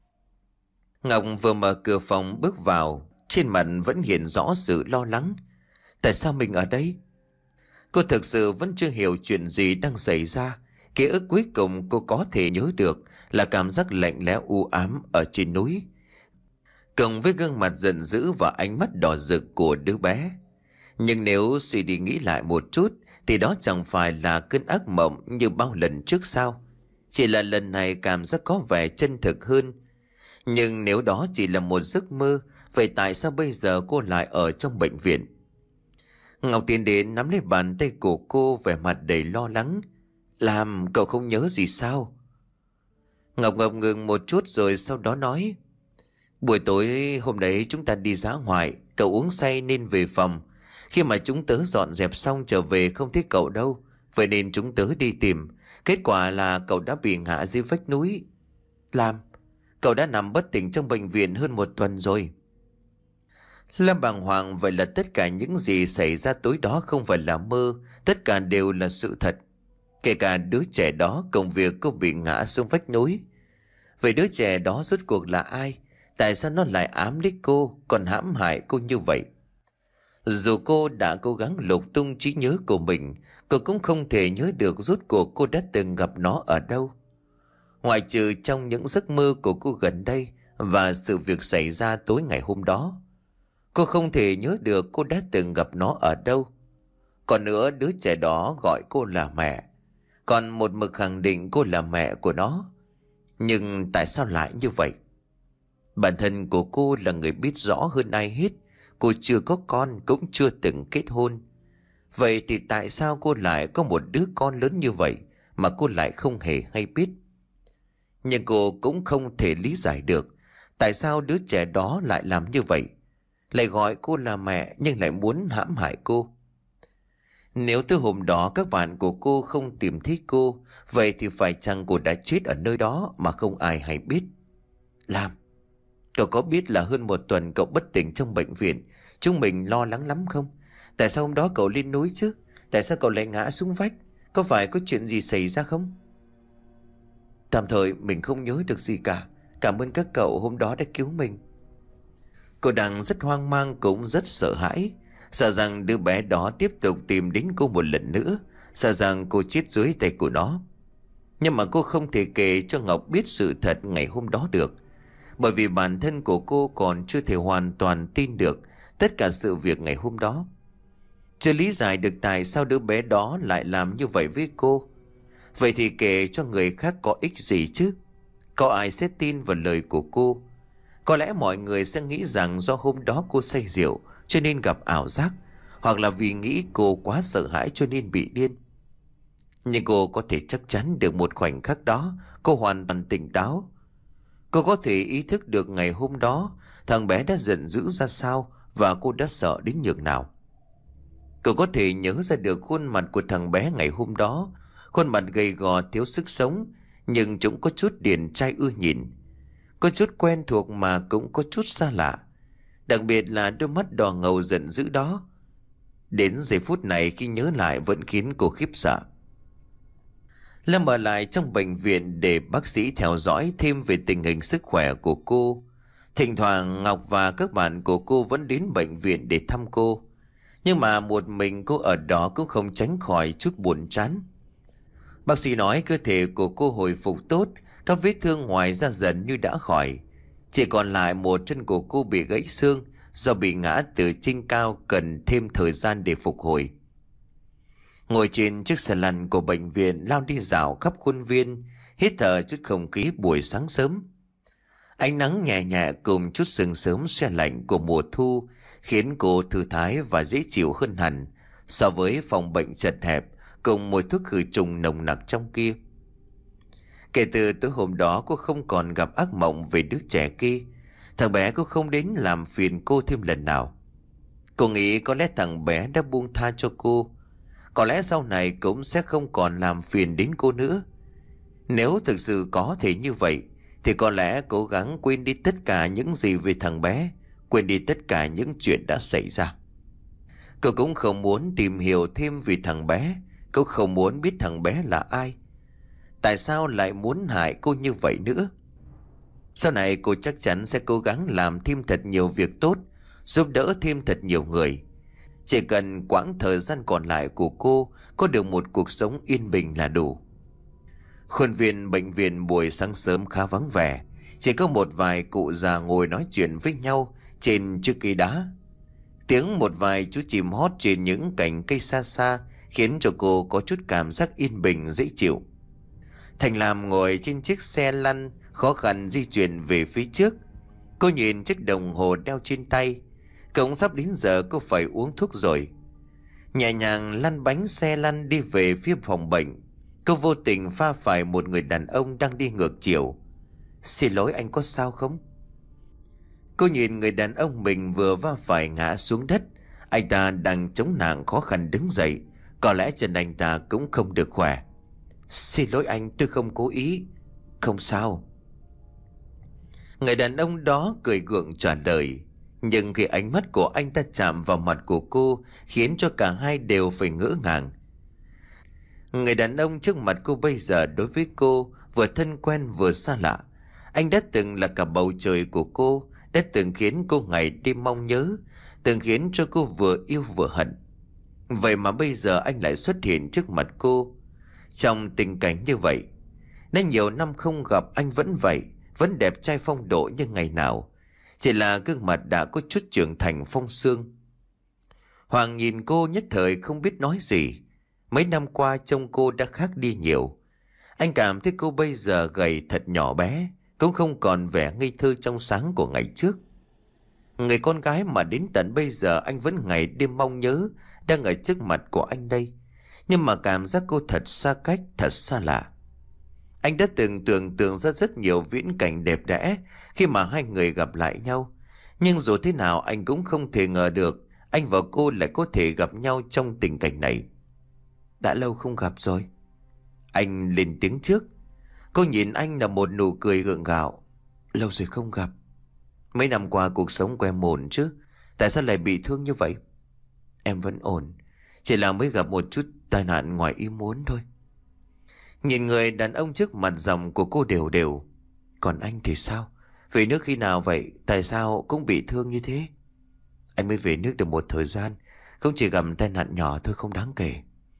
Ngọc vừa mở cửa phòng bước vào, trên mặt vẫn hiện rõ sự lo lắng. Tại sao mình ở đây? Cô thực sự vẫn chưa hiểu chuyện gì đang xảy ra. Ký ức cuối cùng cô có thể nhớ được là cảm giác lạnh lẽo u ám ở trên núi, cộng với gương mặt giận dữ và ánh mắt đỏ rực của đứa bé. Nhưng nếu suy đi nghĩ lại một chút thì đó chẳng phải là cơn ác mộng như bao lần trước sao? Chỉ là lần này cảm giác có vẻ chân thực hơn. Nhưng nếu đó chỉ là một giấc mơ, vậy tại sao bây giờ cô lại ở trong bệnh viện? Ngọc tiến đến nắm lấy bàn tay của cô, vẻ mặt đầy lo lắng. Làm, cậu không nhớ gì sao? Ngọc ngập ngừng một chút rồi sau đó nói. Buổi tối hôm đấy chúng ta đi dã ngoại, cậu uống say nên về phòng. Khi mà chúng tớ dọn dẹp xong trở về không thấy cậu đâu, vậy nên chúng tớ đi tìm. Kết quả là cậu đã bị ngã dưới vách núi. Làm, cậu đã nằm bất tỉnh trong bệnh viện hơn một tuần rồi. Lâm bàng hoàng, vậy là tất cả những gì xảy ra tối đó không phải là mơ, tất cả đều là sự thật. Kể cả đứa trẻ đó, công việc cô bị ngã xuống vách núi. Vậy đứa trẻ đó rốt cuộc là ai? Tại sao nó lại ám lấy cô, còn hãm hại cô như vậy? Dù cô đã cố gắng lục tung trí nhớ của mình, cô cũng không thể nhớ được rốt cuộc cô đã từng gặp nó ở đâu. Ngoại trừ trong những giấc mơ của cô gần đây và sự việc xảy ra tối ngày hôm đó, cô không thể nhớ được cô đã từng gặp nó ở đâu. Còn nữa, đứa trẻ đó gọi cô là mẹ, còn một mực khẳng định cô là mẹ của nó. Nhưng tại sao lại như vậy? Bản thân của cô là người biết rõ hơn ai hết, cô chưa có con, cũng chưa từng kết hôn. Vậy thì tại sao cô lại có một đứa con lớn như vậy mà cô lại không hề hay biết? Nhưng cô cũng không thể lý giải được tại sao đứa trẻ đó lại làm như vậy, lại gọi cô là mẹ nhưng lại muốn hãm hại cô. Nếu từ hôm đó các bạn của cô không tìm thấy cô, vậy thì phải chăng cô đã chết ở nơi đó mà không ai hay biết? Lam, cậu có biết là hơn một tuần cậu bất tỉnh trong bệnh viện, chúng mình lo lắng lắm không? Tại sao hôm đó cậu lên núi chứ? Tại sao cậu lại ngã xuống vách? Có phải có chuyện gì xảy ra không? Tạm thời mình không nhớ được gì cả. Cảm ơn các cậu hôm đó đã cứu mình. Cô đang rất hoang mang, cũng rất sợ hãi, sợ rằng đứa bé đó tiếp tục tìm đến cô một lần nữa, sợ rằng cô chết dưới tay của nó. Nhưng mà cô không thể kể cho Ngọc biết sự thật ngày hôm đó được, bởi vì bản thân của cô còn chưa thể hoàn toàn tin được tất cả sự việc ngày hôm đó. Chưa lý giải được tại sao đứa bé đó lại làm như vậy với cô. Vậy thì kể cho người khác có ích gì chứ? Có ai sẽ tin vào lời của cô? Có lẽ mọi người sẽ nghĩ rằng do hôm đó cô say rượu cho nên gặp ảo giác, hoặc là vì nghĩ cô quá sợ hãi cho nên bị điên. Nhưng cô có thể chắc chắn được một khoảnh khắc đó cô hoàn toàn tỉnh táo. Cô có thể ý thức được ngày hôm đó thằng bé đã giận dữ ra sao và cô đã sợ đến nhường nào. Cô có thể nhớ ra được khuôn mặt của thằng bé ngày hôm đó, khuôn mặt gầy gò thiếu sức sống, nhưng chúng có chút điển trai ưa nhìn, có chút quen thuộc mà cũng có chút xa lạ, đặc biệt là đôi mắt đỏ ngầu giận dữ đó. Đến giây phút này khi nhớ lại vẫn khiến cô khiếp sợ. Lâm ở lại trong bệnh viện để bác sĩ theo dõi thêm về tình hình sức khỏe của cô. Thỉnh thoảng Ngọc và các bạn của cô vẫn đến bệnh viện để thăm cô, nhưng mà một mình cô ở đó cũng không tránh khỏi chút buồn chán. Bác sĩ nói cơ thể của cô hồi phục tốt, các vết thương ngoài da dần như đã khỏi. Chỉ còn lại một chân của cô bị gãy xương do bị ngã từ trên cao, cần thêm thời gian để phục hồi. Ngồi trên chiếc xe lăn của bệnh viện lao đi dạo khắp khuôn viên, hít thở chút không khí buổi sáng sớm. Ánh nắng nhẹ nhẹ cùng chút sương sớm se lạnh của mùa thu khiến cô thư thái và dễ chịu hơn hẳn so với phòng bệnh chật hẹp cùng mùi thuốc khử trùng nồng nặc trong kia. Kể từ tối hôm đó cô không còn gặp ác mộng về đứa trẻ kia. Thằng bé cũng không đến làm phiền cô thêm lần nào. Cô nghĩ có lẽ thằng bé đã buông tha cho cô, có lẽ sau này cũng sẽ không còn làm phiền đến cô nữa. Nếu thực sự có thể như vậy thì có lẽ cố gắng quên đi tất cả những gì về thằng bé, quên đi tất cả những chuyện đã xảy ra. Cô cũng không muốn tìm hiểu thêm về thằng bé. Cô không muốn biết thằng bé là ai, tại sao lại muốn hại cô như vậy nữa. Sau này cô chắc chắn sẽ cố gắng làm thêm thật nhiều việc tốt, giúp đỡ thêm thật nhiều người. Chỉ cần quãng thời gian còn lại của cô có được một cuộc sống yên bình là đủ. Khuôn viên bệnh viện buổi sáng sớm khá vắng vẻ, chỉ có một vài cụ già ngồi nói chuyện với nhau trên chiếc cây đá. Tiếng một vài chú chim hót trên những cành cây xa xa khiến cho cô có chút cảm giác yên bình dễ chịu. Thành Lam ngồi trên chiếc xe lăn khó khăn di chuyển về phía trước. Cô nhìn chiếc đồng hồ đeo trên tay, cũng sắp đến giờ cô phải uống thuốc rồi. Nhẹ nhàng lăn bánh xe lăn đi về phía phòng bệnh. Cô vô tình pha phải một người đàn ông đang đi ngược chiều. Xin lỗi, anh có sao không? Cô nhìn người đàn ông mình vừa va phải ngã xuống đất. Anh ta đang chống nạn khó khăn đứng dậy, có lẽ chân anh ta cũng không được khỏe. Xin lỗi anh, tôi không cố ý. Không sao. Người đàn ông đó cười gượng trả lời. Nhưng khi ánh mắt của anh ta chạm vào mặt của cô, khiến cho cả hai đều phải ngỡ ngàng. Người đàn ông trước mặt cô bây giờ đối với cô vừa thân quen vừa xa lạ. Anh đã từng là cả bầu trời của cô, đã từng khiến cô ngày đêm mong nhớ, từng khiến cho cô vừa yêu vừa hận. Vậy mà bây giờ anh lại xuất hiện trước mặt cô trong tình cảnh như vậy. Đã nhiều năm không gặp anh vẫn vậy, vẫn đẹp trai phong độ như ngày nào, chỉ là gương mặt đã có chút trưởng thành phong sương. Hoàng nhìn cô nhất thời không biết nói gì. Mấy năm qua trông cô đã khác đi nhiều. Anh cảm thấy cô bây giờ gầy thật nhỏ bé, cũng không còn vẻ ngây thơ trong sáng của ngày trước. Người con gái mà đến tận bây giờ anh vẫn ngày đêm mong nhớ đang ở trước mặt của anh đây. Nhưng mà cảm giác cô thật xa cách, thật xa lạ. Anh đã từng tưởng tượng ra rất nhiều viễn cảnh đẹp đẽ khi mà hai người gặp lại nhau. Nhưng dù thế nào anh cũng không thể ngờ được anh và cô lại có thể gặp nhau trong tình cảnh này. Đã lâu không gặp rồi. Anh lên tiếng trước. Cô nhìn anh là một nụ cười gượng gạo. Lâu rồi không gặp. Mấy năm qua cuộc sống của em ổn chứ? Tại sao lại bị thương như vậy? Em vẫn ổn, chỉ là mới gặp một chút tai nạn ngoài ý muốn thôi. Nhìn người đàn ông trước mặt giọng của cô đều đều. Còn anh thì sao? Về nước khi nào vậy? Tại sao cũng bị thương như thế? Anh mới về nước được một thời gian, không chỉ gặp tai nạn nhỏ thôi, không đáng kể.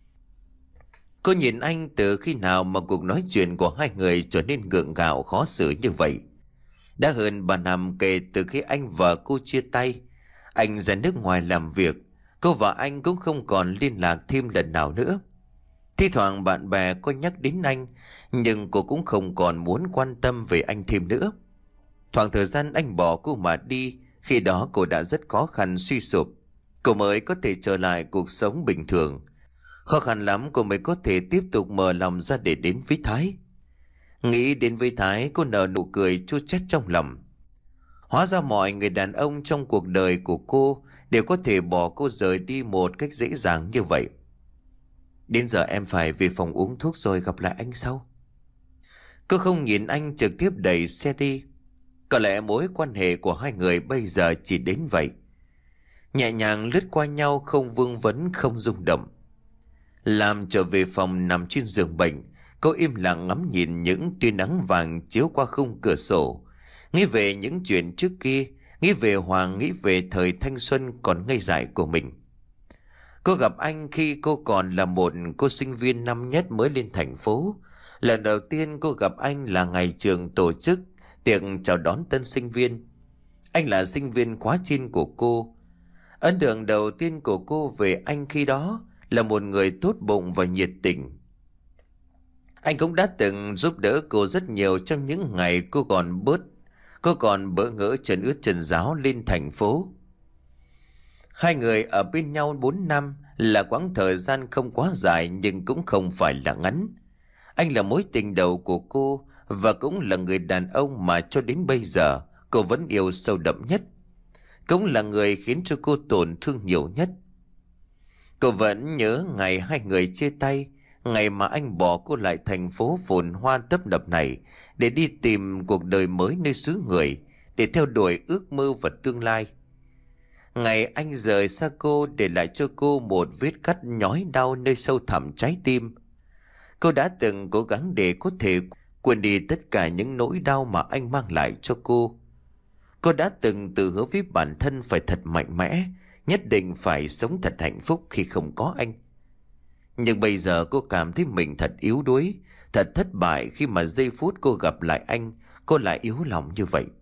Cô nhìn anh từ khi nào mà cuộc nói chuyện của hai người trở nên gượng gạo khó xử như vậy? Đã hơn ba năm kể từ khi anh và cô chia tay. Anh ra nước ngoài làm việc, cô và anh cũng không còn liên lạc thêm lần nào nữa. Thi thoảng bạn bè có nhắc đến anh, nhưng cô cũng không còn muốn quan tâm về anh thêm nữa. Khoảng thời gian anh bỏ cô mà đi, khi đó cô đã rất khó khăn suy sụp. Cô mới có thể trở lại cuộc sống bình thường. Khó khăn lắm cô mới có thể tiếp tục mở lòng ra để đến với Thái. Nghĩ đến với Thái, cô nở nụ cười chua chát trong lòng. Hóa ra mọi người đàn ông trong cuộc đời của cô đều có thể bỏ cô rời đi một cách dễ dàng như vậy. Đến giờ em phải về phòng uống thuốc rồi, gặp lại anh sau. Cô không nhìn anh, trực tiếp đẩy xe đi. Có lẽ mối quan hệ của hai người bây giờ chỉ đến vậy. Nhẹ nhàng lướt qua nhau, không vương vấn, không rung động. Làm trở về phòng nằm trên giường bệnh, cô im lặng ngắm nhìn những tia nắng vàng chiếu qua khung cửa sổ. Nghĩ về những chuyện trước kia, nghĩ về Hoàng, nghĩ về thời thanh xuân còn ngây dại của mình. Cô gặp anh khi cô còn là một cô sinh viên năm nhất mới lên thành phố. Lần đầu tiên cô gặp anh là ngày trường tổ chức tiệc chào đón tân sinh viên. Anh là sinh viên khóa trên của cô. Ấn tượng đầu tiên của cô về anh khi đó là một người tốt bụng và nhiệt tình. Anh cũng đã từng giúp đỡ cô rất nhiều trong những ngày cô còn bớt Cô còn bỡ ngỡ chân ướt chân ráo lên thành phố. Hai người ở bên nhau bốn năm là quãng thời gian không quá dài nhưng cũng không phải là ngắn. Anh là mối tình đầu của cô và cũng là người đàn ông mà cho đến bây giờ cô vẫn yêu sâu đậm nhất. Cũng là người khiến cho cô tổn thương nhiều nhất. Cô vẫn nhớ ngày hai người chia tay, ngày mà anh bỏ cô lại thành phố phồn hoa tấp nập này để đi tìm cuộc đời mới nơi xứ người, để theo đuổi ước mơ và tương lai. Ngày anh rời xa cô để lại cho cô một vết cắt nhói đau nơi sâu thẳm trái tim. Cô đã từng cố gắng để có thể quên đi tất cả những nỗi đau mà anh mang lại cho cô. Cô đã từng tự hứa với bản thân phải thật mạnh mẽ, nhất định phải sống thật hạnh phúc khi không có anh. Nhưng bây giờ cô cảm thấy mình thật yếu đuối, thật thất bại khi mà giây phút cô gặp lại anh, cô lại yếu lòng như vậy.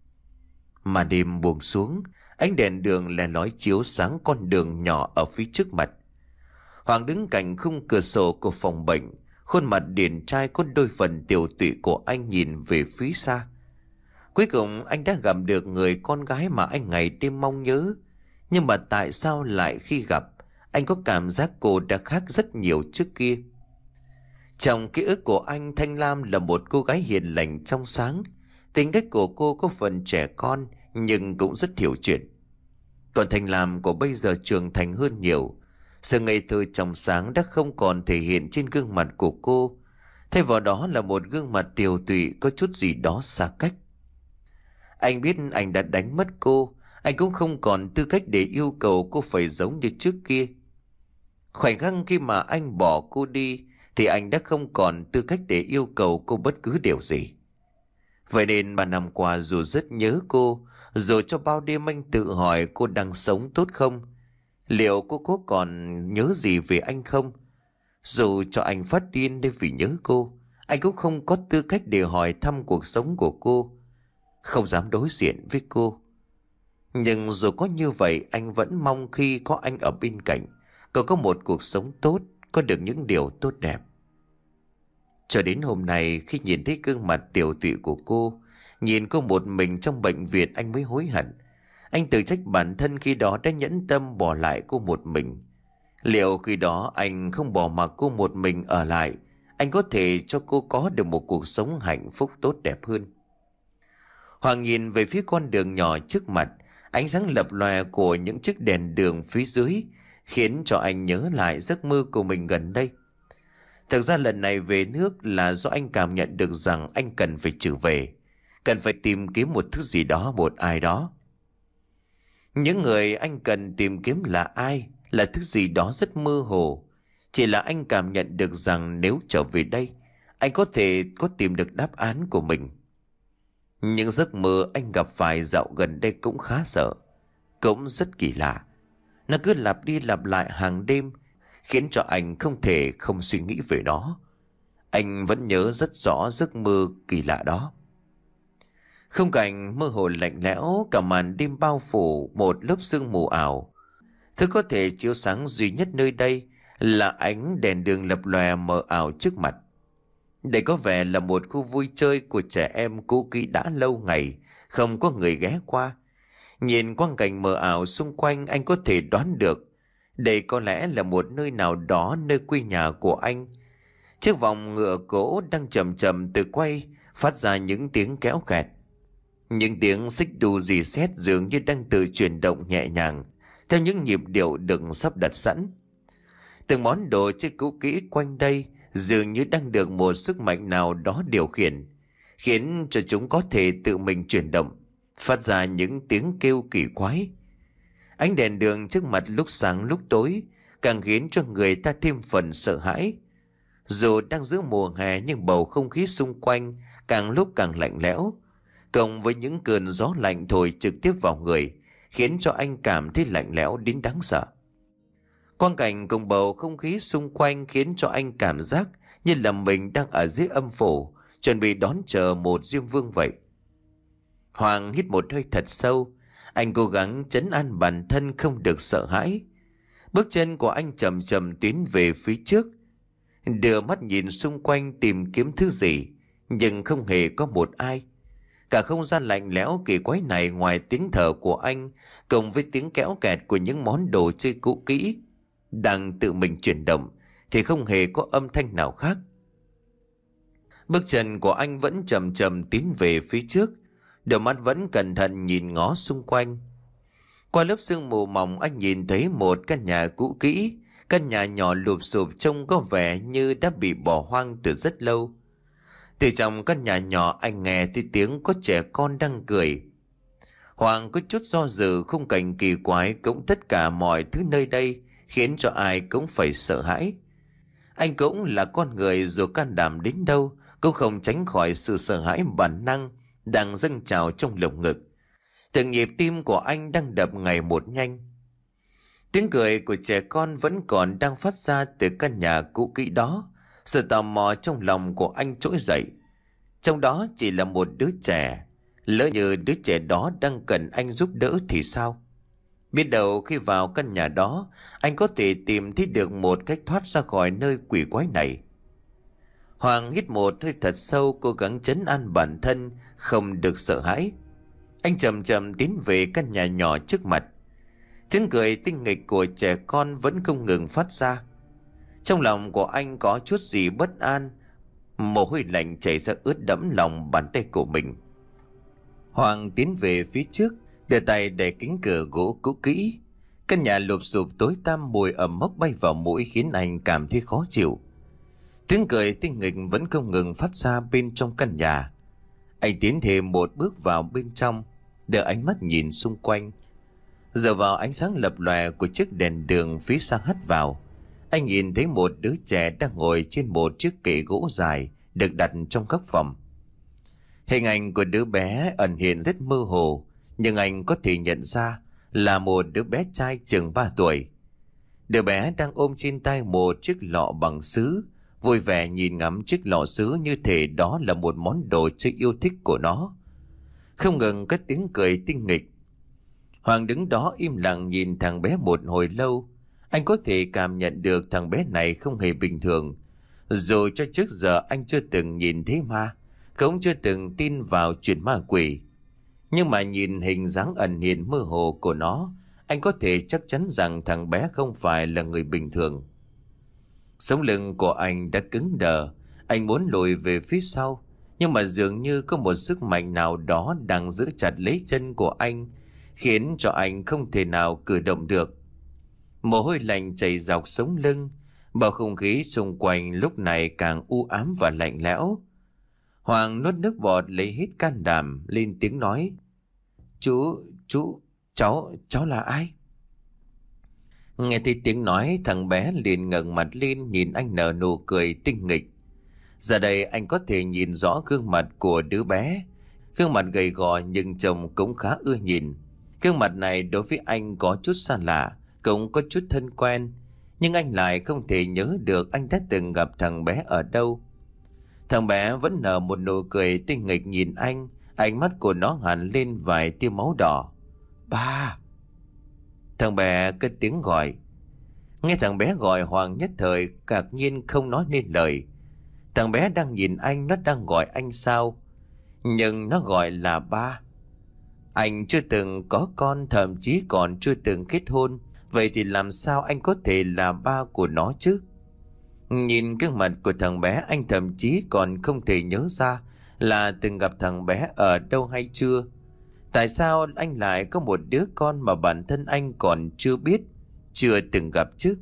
Mà đêm buông xuống, ánh đèn đường lè lói chiếu sáng con đường nhỏ ở phía trước mặt. Hoàng đứng cạnh khung cửa sổ của phòng bệnh, khuôn mặt điển trai có đôi phần tiều tụy của anh nhìn về phía xa. Cuối cùng anh đã gặp được người con gái mà anh ngày đêm mong nhớ. Nhưng mà tại sao lại khi gặp, anh có cảm giác cô đã khác rất nhiều trước kia. Trong ký ức của anh, Thanh Lam là một cô gái hiền lành trong sáng. Tính cách của cô có phần trẻ con nhưng cũng rất hiểu chuyện. Còn Thanh Lam của bây giờ trưởng thành hơn nhiều. Sự ngây thơ trong sáng đã không còn thể hiện trên gương mặt của cô. Thay vào đó là một gương mặt tiều tụy có chút gì đó xa cách. Anh biết anh đã đánh mất cô. Anh cũng không còn tư cách để yêu cầu cô phải giống như trước kia. Khoảnh khắc khi mà anh bỏ cô đi thì anh đã không còn tư cách để yêu cầu cô bất cứ điều gì. Vậy nên ba năm qua dù rất nhớ cô, dù cho bao đêm anh tự hỏi cô đang sống tốt không, liệu cô có còn nhớ gì về anh không, dù cho anh phát điên để vì nhớ cô, anh cũng không có tư cách để hỏi thăm cuộc sống của cô, không dám đối diện với cô. Nhưng dù có như vậy, anh vẫn mong khi có anh ở bên cạnh, cậu có một cuộc sống tốt, có được những điều tốt đẹp. Cho đến hôm nay, khi nhìn thấy gương mặt tiều tụy của cô, nhìn cô một mình trong bệnh viện, anh mới hối hận. Anh tự trách bản thân khi đó đã nhẫn tâm bỏ lại cô một mình. Liệu khi đó anh không bỏ mặc cô một mình ở lại, anh có thể cho cô có được một cuộc sống hạnh phúc tốt đẹp hơn. Hoàng nhìn về phía con đường nhỏ trước mặt, ánh sáng lập lòe của những chiếc đèn đường phía dưới khiến cho anh nhớ lại giấc mơ của mình gần đây. Thực ra lần này về nước là do anh cảm nhận được rằng anh cần phải trở về, cần phải tìm kiếm một thứ gì đó, một ai đó. Những người anh cần tìm kiếm là ai, là thứ gì đó rất mơ hồ. Chỉ là anh cảm nhận được rằng nếu trở về đây, anh có thể có tìm được đáp án của mình. Những giấc mơ anh gặp phải dạo gần đây cũng khá sợ, cũng rất kỳ lạ. Nó cứ lặp đi lặp lại hàng đêm, khiến cho anh không thể không suy nghĩ về nó. Anh vẫn nhớ rất rõ giấc mơ kỳ lạ đó. Khung cảnh mơ hồ lạnh lẽo, cả màn đêm bao phủ một lớp sương mù ảo. Thứ có thể chiếu sáng duy nhất nơi đây là ánh đèn đường lập lòe mờ ảo trước mặt. Đây có vẻ là một khu vui chơi của trẻ em cũ kỹ đã lâu ngày, không có người ghé qua. Nhìn quang cảnh mờ ảo xung quanh, anh có thể đoán được đây có lẽ là một nơi nào đó, nơi quê nhà của anh. Chiếc vòng ngựa gỗ đang chậm chậm từ quay, phát ra những tiếng kéo kẹt. Những tiếng xích đu rì sét dường như đang tự chuyển động nhẹ nhàng, theo những nhịp điệu được sắp đặt sẵn. Từng món đồ chơi cũ kỹ quanh đây dường như đang được một sức mạnh nào đó điều khiển, khiến cho chúng có thể tự mình chuyển động, phát ra những tiếng kêu kỳ quái. Ánh đèn đường trước mặt lúc sáng lúc tối càng khiến cho người ta thêm phần sợ hãi. Dù đang giữa mùa hè nhưng bầu không khí xung quanh càng lúc càng lạnh lẽo, cộng với những cơn gió lạnh thổi trực tiếp vào người, khiến cho anh cảm thấy lạnh lẽo đến đáng sợ. Quang cảnh cùng bầu không khí xung quanh khiến cho anh cảm giác như là mình đang ở dưới âm phủ, chuẩn bị đón chờ một diêm vương vậy. Hoàng hít một hơi thật sâu, anh cố gắng trấn an bản thân không được sợ hãi. Bước chân của anh chậm chậm tiến về phía trước, đưa mắt nhìn xung quanh tìm kiếm thứ gì, nhưng không hề có một ai. Cả không gian lạnh lẽo kỳ quái này, ngoài tiếng thở của anh cùng với tiếng kéo kẹt của những món đồ chơi cũ kỹ đang tự mình chuyển động, thì không hề có âm thanh nào khác. Bước chân của anh vẫn chậm chậm tiến về phía trước, đôi mắt vẫn cẩn thận nhìn ngó xung quanh. Qua lớp sương mù mỏng, anh nhìn thấy một căn nhà cũ kỹ, căn nhà nhỏ lụp xụp trông có vẻ như đã bị bỏ hoang từ rất lâu. Từ trong căn nhà nhỏ anh nghe thấy tiếng có trẻ con đang cười. Hoàng có chút do dự, khung cảnh kỳ quái cũng tất cả mọi thứ nơi đây khiến cho ai cũng phải sợ hãi. Anh cũng là con người, dù can đảm đến đâu cũng không tránh khỏi sự sợ hãi bản năng đang dâng trào trong lồng ngực. Từng nhịp tim của anh đang đập ngày một nhanh. Tiếng cười của trẻ con vẫn còn đang phát ra từ căn nhà cũ kỹ đó. Sự tò mò trong lòng của anh trỗi dậy. Trong đó chỉ là một đứa trẻ. Lỡ như đứa trẻ đó đang cần anh giúp đỡ thì sao? Biết đâu khi vào căn nhà đó, anh có thể tìm thấy được một cách thoát ra khỏi nơi quỷ quái này. Hoàng hít một hơi thật sâu, cố gắng trấn an bản thân không được sợ hãi. Anh chậm chậm tiến về căn nhà nhỏ trước mặt. Tiếng cười tinh nghịch của trẻ con vẫn không ngừng phát ra. Trong lòng của anh có chút gì bất an, mồ hôi lạnh chảy ra ướt đẫm lòng bàn tay của mình. Hoàng tiến về phía trước, đưa tay đẩy cánh cửa gỗ cũ kỹ. Căn nhà lụp xụp tối tăm, mùi ẩm mốc bay vào mũi khiến anh cảm thấy khó chịu. Tiếng cười tinh nghịch vẫn không ngừng phát ra bên trong căn nhà. Anh tiến thêm một bước vào bên trong, đưa ánh mắt nhìn xung quanh. Dựa vào ánh sáng lập lòe của chiếc đèn đường phía xa hắt vào, anh nhìn thấy một đứa trẻ đang ngồi trên một chiếc kệ gỗ dài được đặt trong góc phòng. Hình ảnh của đứa bé ẩn hiện rất mơ hồ, nhưng anh có thể nhận ra là một đứa bé trai chừng ba tuổi. Đứa bé đang ôm trên tay một chiếc lọ bằng sứ, vui vẻ nhìn ngắm chiếc lọ sứ như thể đó là một món đồ chơi yêu thích của nó. Không ngừng cất tiếng cười tinh nghịch. Hoàng đứng đó im lặng nhìn thằng bé một hồi lâu. Anh có thể cảm nhận được thằng bé này không hề bình thường. Dù cho trước giờ anh chưa từng nhìn thấy ma, cũng chưa từng tin vào chuyện ma quỷ, nhưng mà nhìn hình dáng ẩn hiện mơ hồ của nó, anh có thể chắc chắn rằng thằng bé không phải là người bình thường. Sống lưng của anh đã cứng đờ, anh muốn lùi về phía sau, nhưng mà dường như có một sức mạnh nào đó đang giữ chặt lấy chân của anh, khiến cho anh không thể nào cử động được. Mồ hôi lạnh chảy dọc sống lưng, bầu không khí xung quanh lúc này càng u ám và lạnh lẽo. Hoàng nuốt nước bọt lấy hết can đảm, lên tiếng nói: Chú, chú, cháu, cháu là ai? Nghe thấy tiếng nói, thằng bé liền ngẩng mặt lên nhìn anh nở nụ cười tinh nghịch. Giờ đây anh có thể nhìn rõ gương mặt của đứa bé. Gương mặt gầy gò nhưng trông cũng khá ưa nhìn. Gương mặt này đối với anh có chút xa lạ, cũng có chút thân quen, nhưng anh lại không thể nhớ được anh đã từng gặp thằng bé ở đâu. Thằng bé vẫn nở một nụ cười tinh nghịch nhìn anh, ánh mắt của nó hằn lên vài tia máu đỏ. Ba! Thằng bé cất tiếng gọi. Nghe thằng bé gọi, Hoàng nhất thời ngạc nhiên không nói nên lời. Thằng bé đang nhìn anh, nó đang gọi anh sao? Nhưng nó gọi là ba. Anh chưa từng có con, thậm chí còn chưa từng kết hôn. Vậy thì làm sao anh có thể là ba của nó chứ? Nhìn gương mặt của thằng bé, anh thậm chí còn không thể nhớ ra là từng gặp thằng bé ở đâu hay chưa. Tại sao anh lại có một đứa con mà bản thân anh còn chưa biết, chưa từng gặp chứ?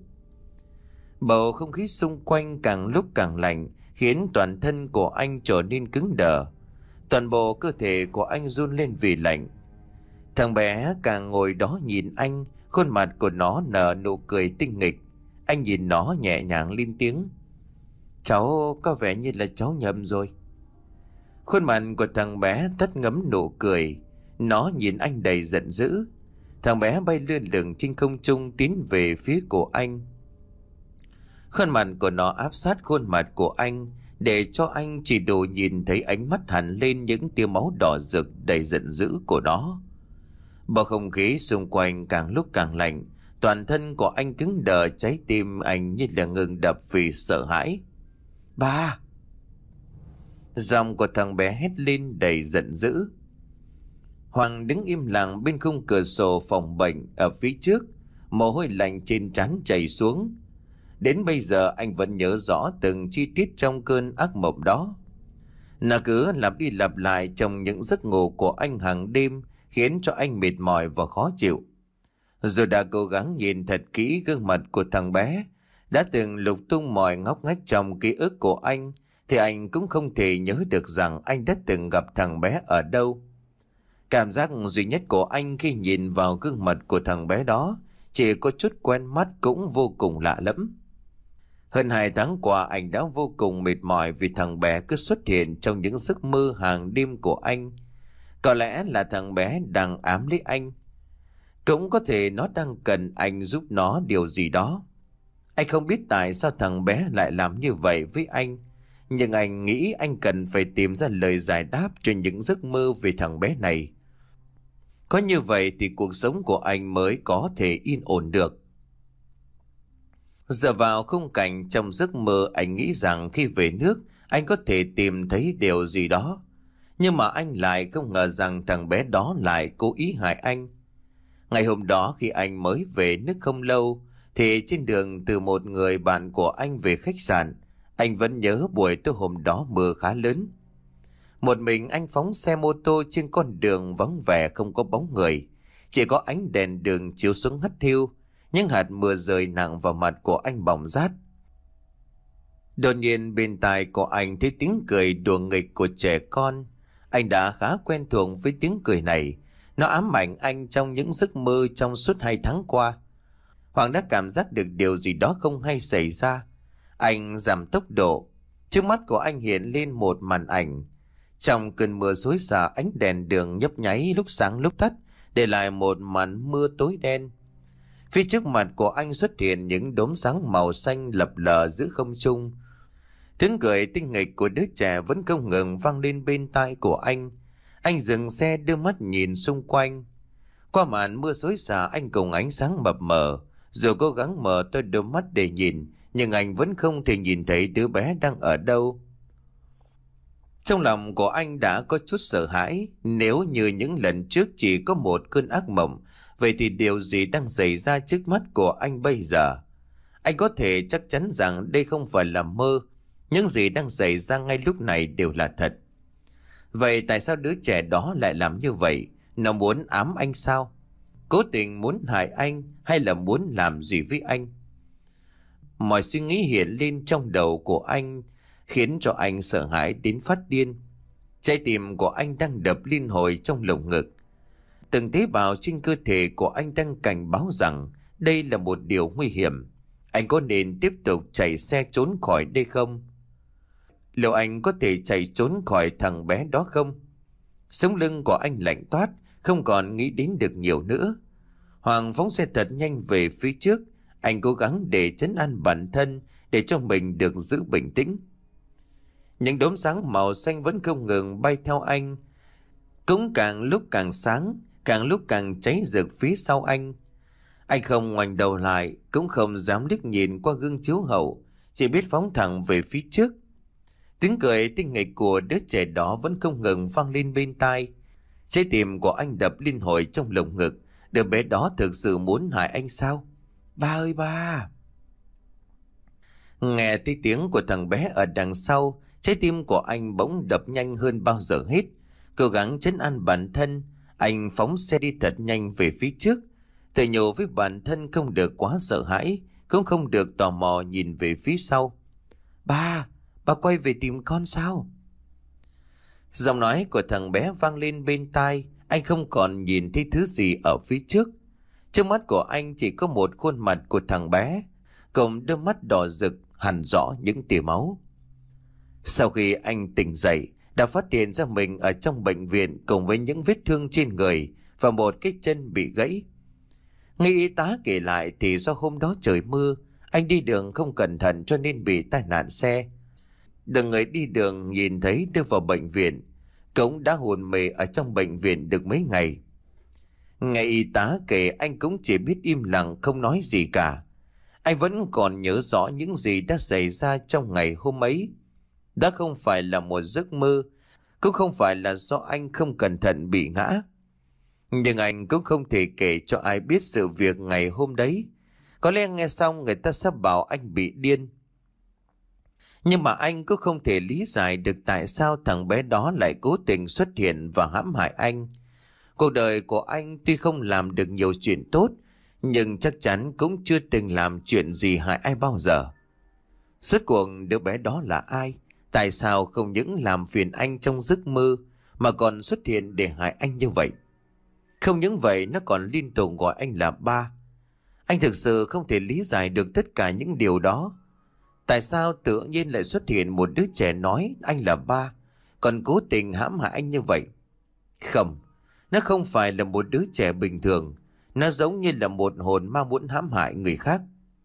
Bầu không khí xung quanh càng lúc càng lạnh, khiến toàn thân của anh trở nên cứng đờ. Toàn bộ cơ thể của anh run lên vì lạnh. Thằng bé càng ngồi đó nhìn anh, khuôn mặt của nó nở nụ cười tinh nghịch. Anh nhìn nó nhẹ nhàng lên tiếng: Cháu có vẻ như là cháu nhầm rồi. Khuôn mặt của thằng bé tắt ngấm nụ cười. Nó nhìn anh đầy giận dữ. Thằng bé bay lượn lửng trên không trung tiến về phía của anh. Khuôn mặt của nó áp sát khuôn mặt của anh, để cho anh chỉ đủ nhìn thấy ánh mắt hằn lên những tia máu đỏ rực đầy giận dữ của nó. Bầu không khí xung quanh càng lúc càng lạnh. Toàn thân của anh cứng đờ, trái tim anh như là ngừng đập vì sợ hãi. Ba! Giọng của thằng bé hét lên đầy giận dữ. Hoàng đứng im lặng bên khung cửa sổ phòng bệnh ở phía trước, mồ hôi lạnh trên trán chảy xuống. Đến bây giờ anh vẫn nhớ rõ từng chi tiết trong cơn ác mộng đó. Nó cứ lặp đi lặp lại trong những giấc ngủ của anh hàng đêm, khiến cho anh mệt mỏi và khó chịu. Dù đã cố gắng nhìn thật kỹ gương mặt của thằng bé, đã từng lục tung mọi ngóc ngách trong ký ức của anh, thì anh cũng không thể nhớ được rằng anh đã từng gặp thằng bé ở đâu. Cảm giác duy nhất của anh khi nhìn vào gương mặt của thằng bé đó chỉ có chút quen mắt, cũng vô cùng lạ lẫm. Hơn hai tháng qua anh đã vô cùng mệt mỏi vì thằng bé cứ xuất hiện trong những giấc mơ hàng đêm của anh. Có lẽ là thằng bé đang ám lấy anh. Cũng có thể nó đang cần anh giúp nó điều gì đó. Anh không biết tại sao thằng bé lại làm như vậy với anh, nhưng anh nghĩ anh cần phải tìm ra lời giải đáp cho những giấc mơ về thằng bé này. Có như vậy thì cuộc sống của anh mới có thể yên ổn được. Dựa vào khung cảnh trong giấc mơ, anh nghĩ rằng khi về nước anh có thể tìm thấy điều gì đó. Nhưng mà anh lại không ngờ rằng thằng bé đó lại cố ý hại anh. Ngày hôm đó khi anh mới về nước không lâu, thì trên đường từ một người bạn của anh về khách sạn, anh vẫn nhớ buổi tối hôm đó mưa khá lớn. Một mình anh phóng xe mô tô trên con đường vắng vẻ không có bóng người, chỉ có ánh đèn đường chiếu xuống hắt hiu, những hạt mưa rơi nặng vào mặt của anh bỏng rát. Đột nhiên bên tai của anh thấy tiếng cười đùa nghịch của trẻ con. Anh đã khá quen thuộc với tiếng cười này, Nó ám ảnh anh trong những giấc mơ trong suốt hai tháng qua. Hoàng đã cảm giác được điều gì đó không hay xảy ra. Anh giảm tốc độ. Trước mắt của anh hiện lên một màn ảnh. Trong cơn mưa xối xả, ánh đèn đường nhấp nháy lúc sáng lúc tắt, để lại một màn mưa tối đen. Phía trước mặt của anh xuất hiện những đốm sáng màu xanh lập lờ giữa không trung. Tiếng cười tinh nghịch của đứa trẻ vẫn không ngừng vang lên bên tai của anh. Anh dừng xe đưa mắt nhìn xung quanh. Qua màn mưa xối xả, anh cùng ánh sáng mập mờ. Dù cố gắng mở tôi đôi mắt để nhìn, nhưng anh vẫn không thể nhìn thấy đứa bé đang ở đâu. Trong lòng của anh đã có chút sợ hãi. Nếu như những lần trước chỉ có một cơn ác mộng, vậy thì điều gì đang xảy ra trước mắt của anh bây giờ? Anh có thể chắc chắn rằng đây không phải là mơ. Những gì đang xảy ra ngay lúc này đều là thật. Vậy tại sao đứa trẻ đó lại làm như vậy? Nó muốn ám anh sao? Cố tình muốn hại anh hay là muốn làm gì với anh? Mọi suy nghĩ hiện lên trong đầu của anh, khiến cho anh sợ hãi đến phát điên. Trái tim của anh đang đập liên hồi trong lồng ngực. Từng tế bào trên cơ thể của anh đang cảnh báo rằng đây là một điều nguy hiểm. Anh có nên tiếp tục chạy xe trốn khỏi đây không? Liệu anh có thể chạy trốn khỏi thằng bé đó không? Sống lưng của anh lạnh toát, không còn nghĩ đến được nhiều nữa. Hoàng phóng xe thật nhanh về phía trước. Anh cố gắng để trấn an bản thân, để cho mình được giữ bình tĩnh. Những đốm sáng màu xanh vẫn không ngừng bay theo anh. Cũng càng lúc càng sáng, càng lúc càng cháy rực phía sau anh. Anh không ngoảnh đầu lại, cũng không dám liếc nhìn qua gương chiếu hậu, chỉ biết phóng thẳng về phía trước. Tiếng cười tinh nghịch của đứa trẻ đó vẫn không ngừng vang lên bên tai. Trái tim của anh đập liên hồi trong lồng ngực. Đứa bé đó thực sự muốn hại anh sao? Ba ơi ba! Nghe thấy tiếng của thằng bé ở đằng sau, trái tim của anh bỗng đập nhanh hơn bao giờ hết. Cố gắng trấn an bản thân, anh phóng xe đi thật nhanh về phía trước. Tự nhủ với bản thân không được quá sợ hãi, cũng không được tò mò nhìn về phía sau. Ba! Ba quay về tìm con sao? Giọng nói của thằng bé vang lên bên tai. Anh không còn nhìn thấy thứ gì ở phía trước. Trước mắt của anh chỉ có một khuôn mặt của thằng bé, cùng đôi mắt đỏ rực hằn rõ những tia máu. Sau khi anh tỉnh dậy, đã phát hiện ra mình ở trong bệnh viện cùng với những vết thương trên người và một cái chân bị gãy. Nghe y tá kể lại thì do hôm đó trời mưa, anh đi đường không cẩn thận cho nên bị tai nạn xe. Được người đi đường nhìn thấy đưa vào bệnh viện, cũng đã hôn mê ở trong bệnh viện được mấy ngày. Nghe y tá kể, anh cũng chỉ biết im lặng không nói gì cả. Anh vẫn còn nhớ rõ những gì đã xảy ra trong ngày hôm ấy. Đã không phải là một giấc mơ, cũng không phải là do anh không cẩn thận bị ngã. Nhưng anh cũng không thể kể cho ai biết sự việc ngày hôm đấy. Có lẽ nghe xong người ta sẽ bảo anh bị điên. Nhưng mà anh cũng không thể lý giải được tại sao thằng bé đó lại cố tình xuất hiện và hãm hại anh. Cuộc đời của anh tuy không làm được nhiều chuyện tốt, nhưng chắc chắn cũng chưa từng làm chuyện gì hại ai bao giờ. Rốt cuộc đứa bé đó là ai? Tại sao không những làm phiền anh trong giấc mơ, mà còn xuất hiện để hại anh như vậy? Không những vậy, nó còn liên tục gọi anh là ba. Anh thực sự không thể lý giải được tất cả những điều đó. Tại sao tự nhiên lại xuất hiện một đứa trẻ nói anh là ba, còn cố tình hãm hại anh như vậy? Không, nó không phải là một đứa trẻ bình thường. Nó giống như là một hồn ma muốn hãm hại người khác.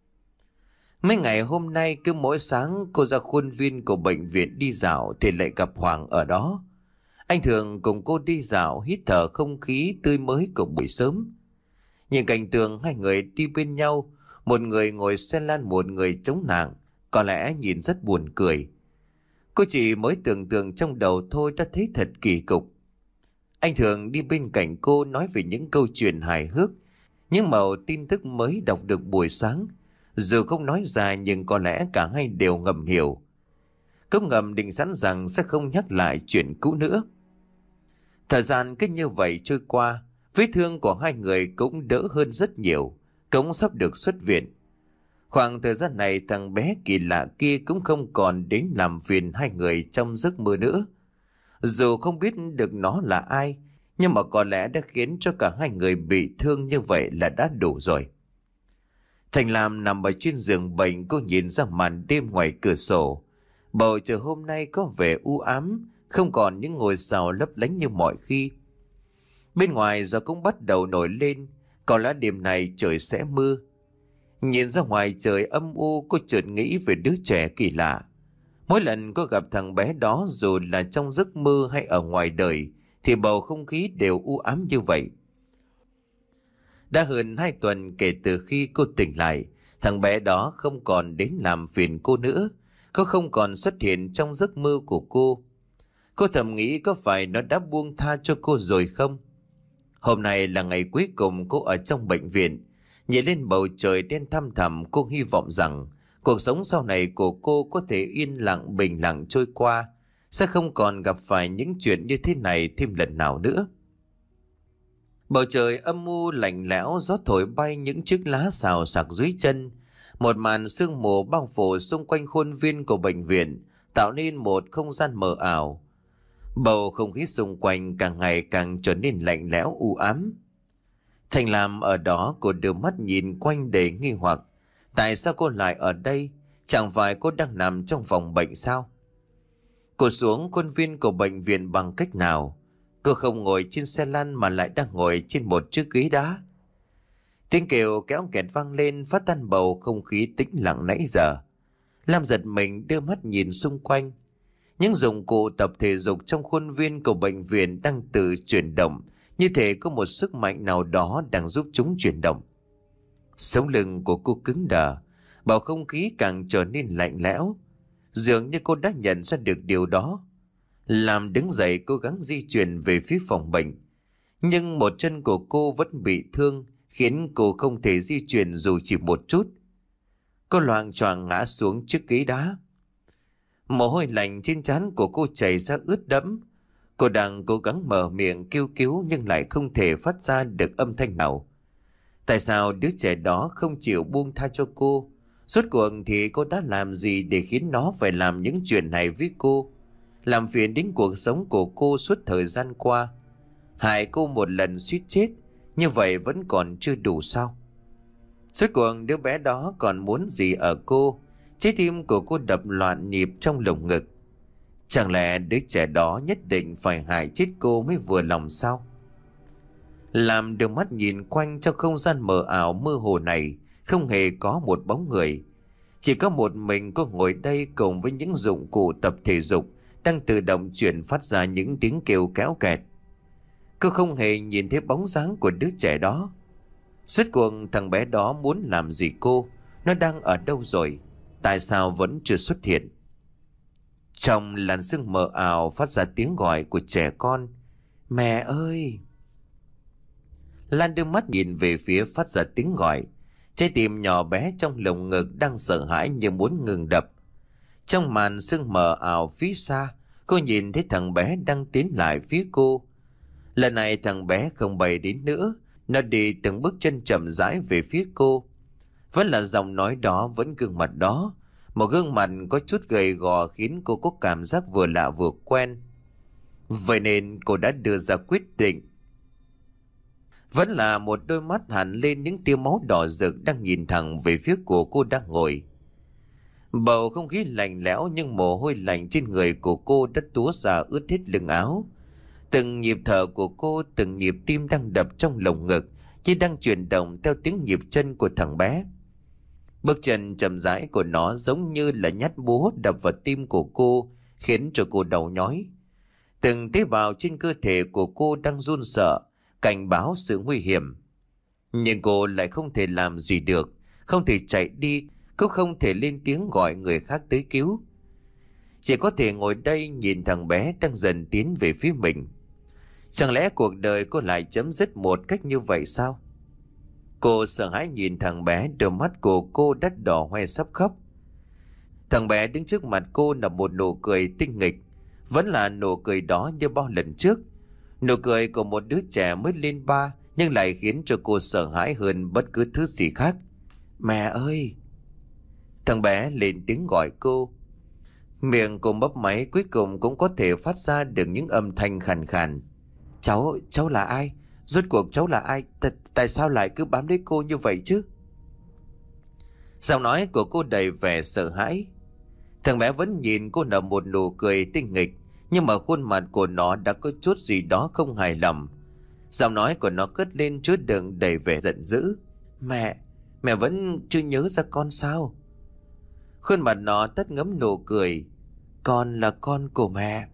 Mấy ngày hôm nay cứ mỗi sáng cô ra khuôn viên của bệnh viện đi dạo thì lại gặp Hoàng ở đó. Anh thường cùng cô đi dạo, hít thở không khí tươi mới của buổi sớm. Nhìn cảnh tượng hai người đi bên nhau, một người ngồi xe lan, một người chống nạng, có lẽ nhìn rất buồn cười. Cô chỉ mới tưởng tượng trong đầu thôi đã thấy thật kỳ cục. Anh thường đi bên cạnh cô nói về những câu chuyện hài hước, những mẩu tin tức mới đọc được buổi sáng. Dù không nói ra nhưng có lẽ cả hai đều ngầm hiểu. Cũng ngầm định sẵn rằng sẽ không nhắc lại chuyện cũ nữa. Thời gian cứ như vậy trôi qua, vết thương của hai người cũng đỡ hơn rất nhiều, cũng sắp được xuất viện. Khoảng thời gian này thằng bé kỳ lạ kia cũng không còn đến làm phiền hai người trong giấc mơ nữa. Dù không biết được nó là ai, Nhưng mà có lẽ đã khiến cho cả hai người bị thương như vậy là đã đủ rồi. Thành Lam nằm ở trên giường bệnh, cô nhìn ra màn đêm ngoài cửa sổ. Bầu trời hôm nay có vẻ u ám, không còn những ngôi sao lấp lánh như mọi khi. Bên ngoài gió cũng bắt đầu nổi lên, có lẽ đêm này trời sẽ mưa. Nhìn ra ngoài trời âm u, cô chợt nghĩ về đứa trẻ kỳ lạ. Mỗi lần cô gặp thằng bé đó, dù là trong giấc mơ hay ở ngoài đời, thì bầu không khí đều u ám như vậy. Đã hơn hai tuần kể từ khi cô tỉnh lại, thằng bé đó không còn đến làm phiền cô nữa. Cô không còn xuất hiện trong giấc mơ của cô. Cô thầm nghĩ có phải nó đã buông tha cho cô rồi không? Hôm nay là ngày cuối cùng cô ở trong bệnh viện. Nhìn lên bầu trời đen thăm thẳm, cô hy vọng rằng cuộc sống sau này của cô có thể yên lặng bình lặng trôi qua, sẽ không còn gặp phải những chuyện như thế này thêm lần nào nữa. Bầu trời âm u lạnh lẽo, gió thổi bay những chiếc lá xào xạc dưới chân. Một màn sương mù bao phủ xung quanh khuôn viên của bệnh viện, tạo nên một không gian mờ ảo. Bầu không khí xung quanh càng ngày càng trở nên lạnh lẽo u ám. Thành Lam ở đó, cô đưa mắt nhìn quanh đầy nghi hoặc. Tại sao cô lại ở đây? Chẳng phải cô đang nằm trong phòng bệnh sao? Cô xuống khuôn viên của bệnh viện bằng cách nào? Cô không ngồi trên xe lăn mà lại đang ngồi trên một chiếc ghế đá. Tiếng kêu kéo kẹt vang lên, phá tan bầu không khí tĩnh lặng nãy giờ. Lam giật mình đưa mắt nhìn xung quanh. Những dụng cụ tập thể dục trong khuôn viên của bệnh viện đang tự chuyển động, như thể có một sức mạnh nào đó đang giúp chúng chuyển động. Sống lưng của cô cứng đờ, bầu không khí càng trở nên lạnh lẽo. Dường như cô đã nhận ra được điều đó. Làm đứng dậy cố gắng di chuyển về phía phòng bệnh. Nhưng một chân của cô vẫn bị thương, khiến cô không thể di chuyển dù chỉ một chút. Cô loạng choạng ngã xuống chiếc ghế đá. Mồ hôi lạnh trên trán của cô chảy ra ướt đẫm. Cô đang cố gắng mở miệng kêu cứu nhưng lại không thể phát ra được âm thanh nào. Tại sao đứa trẻ đó không chịu buông tha cho cô? Rốt cuộc thì cô đã làm gì để khiến nó phải làm những chuyện này với cô? Làm phiền đến cuộc sống của cô suốt thời gian qua. Hại cô một lần suýt chết, như vậy vẫn còn chưa đủ sao? Rốt cuộc đứa bé đó còn muốn gì ở cô? Trái tim của cô đập loạn nhịp trong lồng ngực. Chẳng lẽ đứa trẻ đó nhất định phải hại chết cô mới vừa lòng sao? Làm đưa mắt nhìn quanh trong không gian mờ ảo mơ hồ này, không hề có một bóng người. Chỉ có một mình cô ngồi đây cùng với những dụng cụ tập thể dục đang tự động chuyển phát ra những tiếng kêu kéo kẹt. Cô không hề nhìn thấy bóng dáng của đứa trẻ đó. Rốt cuộc thằng bé đó muốn làm gì cô? Nó đang ở đâu rồi? Tại sao vẫn chưa xuất hiện? Trong làn sương mờ ảo phát ra tiếng gọi của trẻ con. Mẹ ơi! Lan đưa mắt nhìn về phía phát ra tiếng gọi. Trái tim nhỏ bé trong lồng ngực đang sợ hãi như muốn ngừng đập. Trong màn sương mờ ảo phía xa, cô nhìn thấy thằng bé đang tiến lại phía cô. Lần này thằng bé không bay đến nữa, nó đi từng bước chân chậm rãi về phía cô. Vẫn là giọng nói đó, vẫn gương mặt đó. Một gương mặt có chút gầy gò khiến cô có cảm giác vừa lạ vừa quen. Vậy nên cô đã đưa ra quyết định. Vẫn là một đôi mắt hằn lên những tia máu đỏ rực đang nhìn thẳng về phía của cô đang ngồi. Bầu không khí lạnh lẽo nhưng mồ hôi lạnh trên người của cô đã túa ra ướt hết lưng áo. Từng nhịp thở của cô, từng nhịp tim đang đập trong lồng ngực như đang chuyển động theo tiếng nhịp chân của thằng bé. Bước chân chậm rãi của nó giống như là nhát búa đập vào tim của cô, khiến cho cô đau nhói. Từng tế bào trên cơ thể của cô đang run sợ, cảnh báo sự nguy hiểm. Nhưng cô lại không thể làm gì được, không thể chạy đi, cũng không thể lên tiếng gọi người khác tới cứu. Chỉ có thể ngồi đây nhìn thằng bé đang dần tiến về phía mình. Chẳng lẽ cuộc đời cô lại chấm dứt một cách như vậy sao? Cô sợ hãi nhìn thằng bé, đôi mắt của cô đắt đỏ hoe sắp khóc. Thằng bé đứng trước mặt cô là một nụ cười tinh nghịch, vẫn là nụ cười đó như bao lần trước. Nụ cười của một đứa trẻ mới lên ba, nhưng lại khiến cho cô sợ hãi hơn bất cứ thứ gì khác. Mẹ ơi! Thằng bé lên tiếng gọi cô. Miệng cô mấp máy cuối cùng cũng có thể phát ra được những âm thanh khàn khàn. Cháu, cháu là ai? Rốt cuộc cháu là ai? T Tại sao lại cứ bám lấy cô như vậy chứ? Giọng nói của cô đầy vẻ sợ hãi. Thằng bé vẫn nhìn cô nở một nụ cười tinh nghịch, nhưng mà khuôn mặt của nó đã có chút gì đó không hài lòng. Giọng nói của nó cất lên chứa đựng đầy vẻ giận dữ. Mẹ, mẹ vẫn chưa nhớ ra con sao? Khuôn mặt nó tắt ngấm nụ cười. Con là con của mẹ.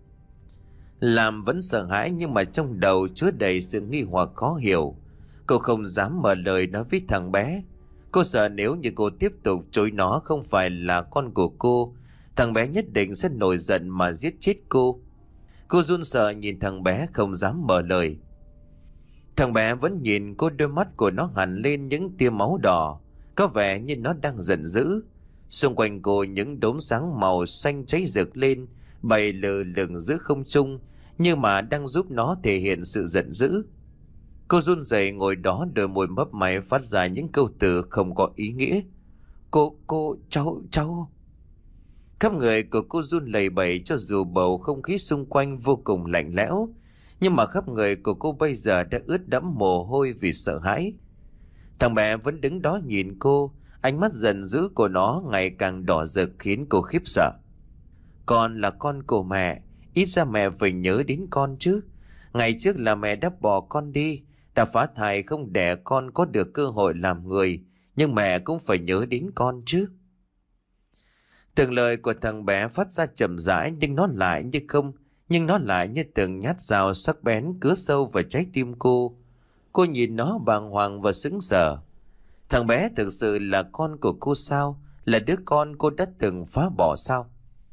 Làm vẫn sợ hãi nhưng mà trong đầu chứa đầy sự nghi hoặc khó hiểu. Cô không dám mở lời nói với thằng bé. Cô sợ nếu như cô tiếp tục chối nó không phải là con của cô, thằng bé nhất định sẽ nổi giận mà giết chết cô. Cô run sợ nhìn thằng bé không dám mở lời. Thằng bé vẫn nhìn cô, đôi mắt của nó hằn lên những tia máu đỏ, có vẻ như nó đang giận dữ. Xung quanh cô những đốm sáng màu xanh cháy rực lên, bay lờ lửng giữa không trung, nhưng mà đang giúp nó thể hiện sự giận dữ. Cô run rẩy ngồi đó, đôi môi mấp máy phát ra những câu từ không có ý nghĩa. Cô, cô, cháu, cháu. Khắp người của cô run lẩy bẩy cho dù bầu không khí xung quanh vô cùng lạnh lẽo. Nhưng mà khắp người của cô bây giờ đã ướt đẫm mồ hôi vì sợ hãi. Thằng bé vẫn đứng đó nhìn cô, ánh mắt giận dữ của nó ngày càng đỏ rực khiến cô khiếp sợ. Con là con của mẹ, ít ra mẹ phải nhớ đến con chứ. Ngày trước là mẹ đã bỏ con đi, đã phá thai không để con có được cơ hội làm người, nhưng mẹ cũng phải nhớ đến con chứ. Từng lời của thằng bé phát ra chậm rãi, nhưng nó lại như không, nhưng nó lại như từng nhát dao sắc bén cứa sâu vào trái tim cô. Cô nhìn nó bàng hoàng và sững sờ. Thằng bé thực sự là con của cô sao? Là đứa con cô đã từng phá bỏ sao?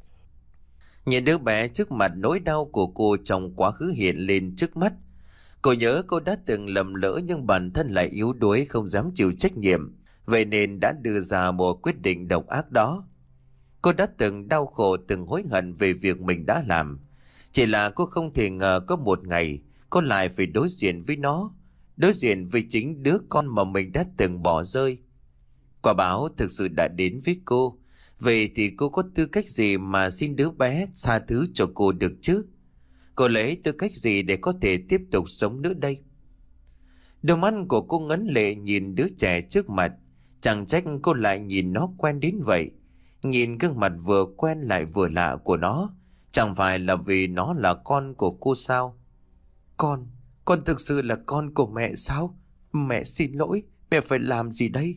Nhìn đứa bé trước mặt, nỗi đau của cô trong quá khứ hiện lên trước mắt. Cô nhớ cô đã từng lầm lỡ nhưng bản thân lại yếu đuối không dám chịu trách nhiệm, vậy nên đã đưa ra một quyết định độc ác đó. Cô đã từng đau khổ, từng hối hận về việc mình đã làm. Chỉ là cô không thể ngờ có một ngày cô lại phải đối diện với nó, đối diện với chính đứa con mà mình đã từng bỏ rơi. Quả báo thực sự đã đến với cô. Vậy thì cô có tư cách gì mà xin đứa bé tha thứ cho cô được chứ? Cô lấy tư cách gì để có thể tiếp tục sống nữa đây? Đôi mắt của cô ngấn lệ nhìn đứa trẻ trước mặt. Chẳng trách cô lại nhìn nó quen đến vậy. Nhìn gương mặt vừa quen lại vừa lạ của nó. Chẳng phải là vì nó là con của cô sao? Con, con thực sự là con của mẹ sao? Mẹ xin lỗi, mẹ phải làm gì đây?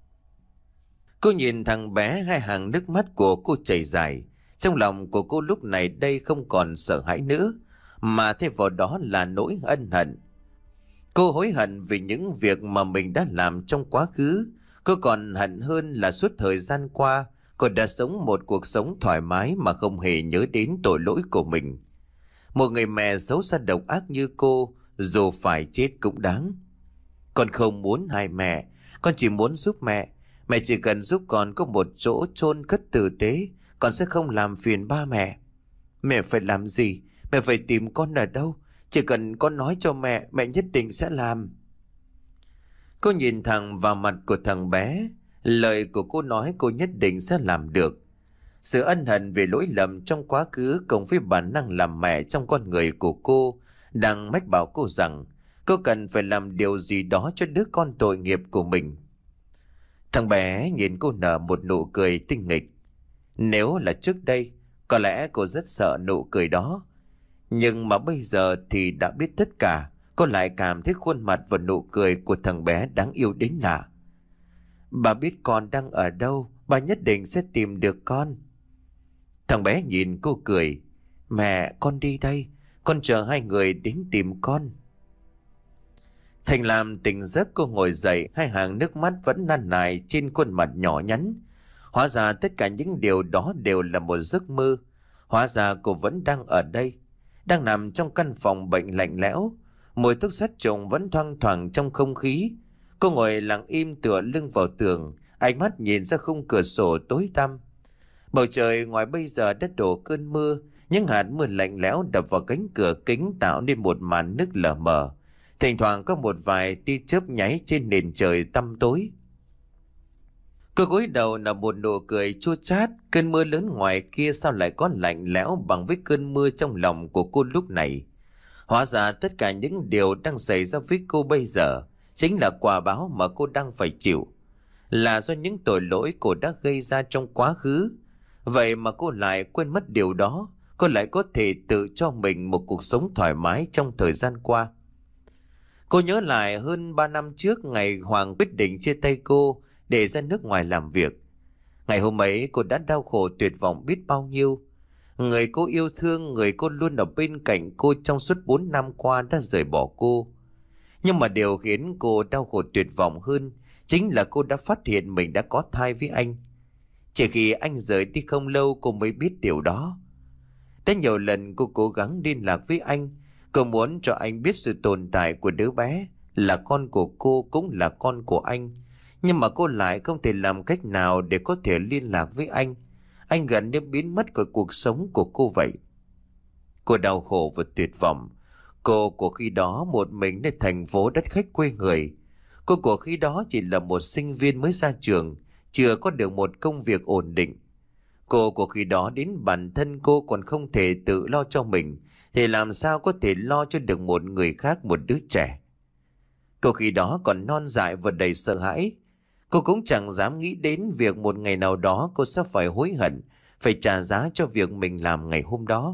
Cô nhìn thằng bé, hai hàng nước mắt của cô chảy dài. Trong lòng của cô lúc này đây không còn sợ hãi nữa, mà thay vào đó là nỗi ân hận. Cô hối hận vì những việc mà mình đã làm trong quá khứ. Cô còn hận hơn là suốt thời gian qua cô đã sống một cuộc sống thoải mái mà không hề nhớ đến tội lỗi của mình. Một người mẹ xấu xa độc ác như cô, dù phải chết cũng đáng. Con không muốn hại mẹ, con chỉ muốn giúp mẹ. Mẹ chỉ cần giúp con có một chỗ chôn cất tử tế, con sẽ không làm phiền ba mẹ. Mẹ phải làm gì? Mẹ phải tìm con ở đâu? Chỉ cần con nói cho mẹ, mẹ nhất định sẽ làm. Cô nhìn thẳng vào mặt của thằng bé. Lời của cô nói cô nhất định sẽ làm được. Sự ân hận về lỗi lầm trong quá khứ cộng với bản năng làm mẹ trong con người của cô đang mách bảo cô rằng cô cần phải làm điều gì đó cho đứa con tội nghiệp của mình. Thằng bé nhìn cô nở một nụ cười tinh nghịch. Nếu là trước đây, có lẽ cô rất sợ nụ cười đó. Nhưng mà bây giờ thì đã biết tất cả, cô lại cảm thấy khuôn mặt và nụ cười của thằng bé đáng yêu đến lạ. Bà biết con đang ở đâu, bà nhất định sẽ tìm được con. Thằng bé nhìn cô cười. Mẹ, con đi đây, con chờ hai người đến tìm con. Thành làm tỉnh giấc, cô ngồi dậy, hai hàng nước mắt vẫn năn nài trên khuôn mặt nhỏ nhắn. Hóa ra tất cả những điều đó đều là một giấc mơ. Hóa ra cô vẫn đang ở đây, đang nằm trong căn phòng bệnh lạnh lẽo. Mùi thuốc sát trùng vẫn thoang thoảng trong không khí. Cô ngồi lặng im tựa lưng vào tường, ánh mắt nhìn ra khung cửa sổ tối tăm. Bầu trời ngoài bây giờ đã đổ cơn mưa, những hạt mưa lạnh lẽo đập vào cánh cửa kính tạo nên một màn nước lờ mờ. Thỉnh thoảng có một vài tia chớp nháy trên nền trời tăm tối. Cô gối đầu là một nụ cười chua chát. Cơn mưa lớn ngoài kia sao lại có lạnh lẽo bằng với cơn mưa trong lòng của cô lúc này. Hóa ra tất cả những điều đang xảy ra với cô bây giờ chính là quả báo mà cô đang phải chịu, là do những tội lỗi cô đã gây ra trong quá khứ. Vậy mà cô lại quên mất điều đó. Cô lại có thể tự cho mình một cuộc sống thoải mái trong thời gian qua. Cô nhớ lại hơn ba năm trước, ngày Hoàng quyết định chia tay cô để ra nước ngoài làm việc. Ngày hôm ấy cô đã đau khổ tuyệt vọng biết bao nhiêu. Người cô yêu thương, người cô luôn ở bên cạnh cô trong suốt bốn năm qua đã rời bỏ cô. Nhưng mà điều khiến cô đau khổ tuyệt vọng hơn chính là cô đã phát hiện mình đã có thai với anh. Chỉ khi anh rời đi không lâu cô mới biết điều đó. Đã nhiều lần cô cố gắng liên lạc với anh. Cô muốn cho anh biết sự tồn tại của đứa bé, là con của cô cũng là con của anh. Nhưng mà cô lại không thể làm cách nào để có thể liên lạc với anh. Anh gần như biến mất khỏi cuộc sống của cô vậy. Cô đau khổ và tuyệt vọng. Cô của khi đó một mình nơi thành phố đất khách quê người. Cô của khi đó chỉ là một sinh viên mới ra trường, chưa có được một công việc ổn định. Cô của khi đó đến bản thân cô còn không thể tự lo cho mình, thì làm sao có thể lo cho được một người khác, một đứa trẻ. Cô khi đó còn non dại và đầy sợ hãi. Cô cũng chẳng dám nghĩ đến việc một ngày nào đó cô sẽ phải hối hận, phải trả giá cho việc mình làm ngày hôm đó.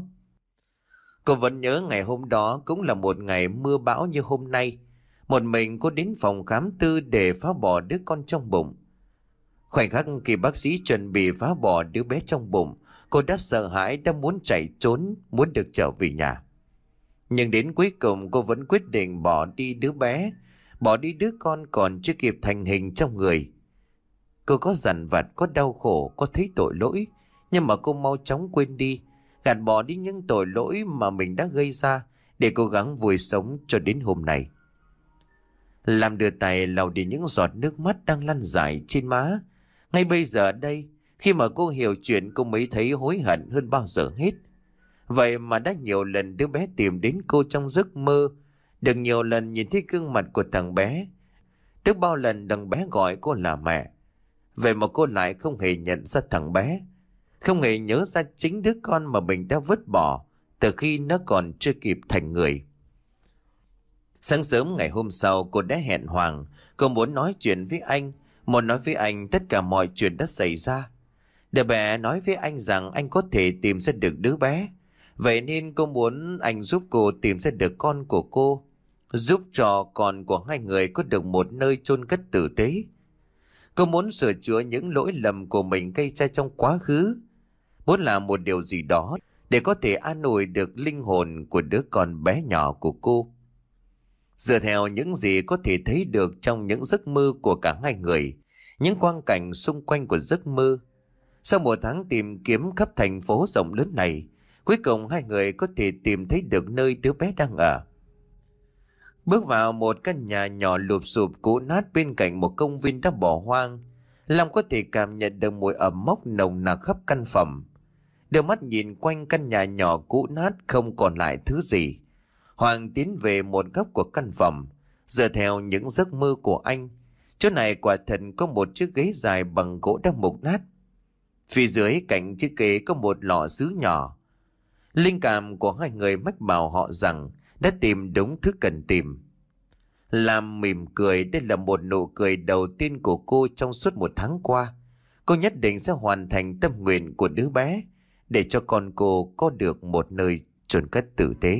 Cô vẫn nhớ ngày hôm đó cũng là một ngày mưa bão như hôm nay. Một mình cô đến phòng khám tư để phá bỏ đứa con trong bụng. Khoảnh khắc khi bác sĩ chuẩn bị phá bỏ đứa bé trong bụng, cô đã sợ hãi, đã muốn chạy trốn, muốn được trở về nhà. Nhưng đến cuối cùng cô vẫn quyết định bỏ đi đứa bé, bỏ đi đứa con còn chưa kịp thành hình trong người. Cô có dằn vặt, có đau khổ, có thấy tội lỗi, nhưng mà cô mau chóng quên đi, gạt bỏ đi những tội lỗi mà mình đã gây ra để cố gắng vui sống cho đến hôm nay. Làm đưa tay lau đi những giọt nước mắt đang lăn dài trên má. Ngay bây giờ đây, khi mà cô hiểu chuyện, cô mới thấy hối hận hơn bao giờ hết. Vậy mà đã nhiều lần đứa bé tìm đến cô trong giấc mơ, được nhiều lần nhìn thấy gương mặt của thằng bé, được bao lần thằng bé gọi cô là mẹ. Vậy mà cô lại không hề nhận ra thằng bé, không hề nhớ ra chính đứa con mà mình đã vứt bỏ từ khi nó còn chưa kịp thành người. Sáng sớm ngày hôm sau, cô đã hẹn Hoàng. Cô muốn nói chuyện với anh, muốn nói với anh tất cả mọi chuyện đã xảy ra. Để bé nói với anh rằng anh có thể tìm ra được đứa bé. Vậy nên cô muốn anh giúp cô tìm ra được con của cô, giúp cho con của hai người có được một nơi chôn cất tử tế. Cô muốn sửa chữa những lỗi lầm của mình gây ra trong quá khứ, muốn làm một điều gì đó để có thể an ủi được linh hồn của đứa con bé nhỏ của cô. Dựa theo những gì có thể thấy được trong những giấc mơ của cả hai người, những quang cảnh xung quanh của giấc mơ, sau một tháng tìm kiếm khắp thành phố rộng lớn này, cuối cùng hai người có thể tìm thấy được nơi đứa bé đang ở. Bước vào một căn nhà nhỏ lụp xụp cũ nát bên cạnh một công viên đã bỏ hoang, Long có thể cảm nhận được mùi ẩm mốc nồng nặc khắp căn phòng. Đưa mắt nhìn quanh căn nhà nhỏ cũ nát không còn lại thứ gì, Hoàng tiến về một góc của căn phòng. Dựa theo những giấc mơ của anh, chỗ này quả thật có một chiếc ghế dài bằng gỗ đã mục nát. Phía dưới cạnh chiếc ghế có một lọ sứ nhỏ. Linh cảm của hai người mách bảo họ rằng đã tìm đúng thứ cần tìm. Lam mỉm cười, đây là một nụ cười đầu tiên của cô trong suốt một tháng qua. Cô nhất định sẽ hoàn thành tâm nguyện của đứa bé, để cho con cô có được một nơi chôn cất tử tế.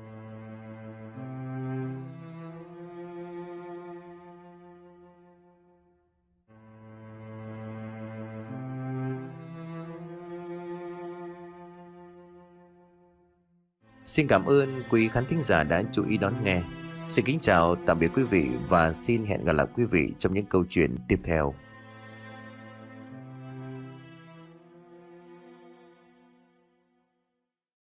Xin cảm ơn quý khán thính giả đã chú ý đón nghe. Xin kính chào tạm biệt quý vị và xin hẹn gặp lại quý vị trong những câu chuyện tiếp theo.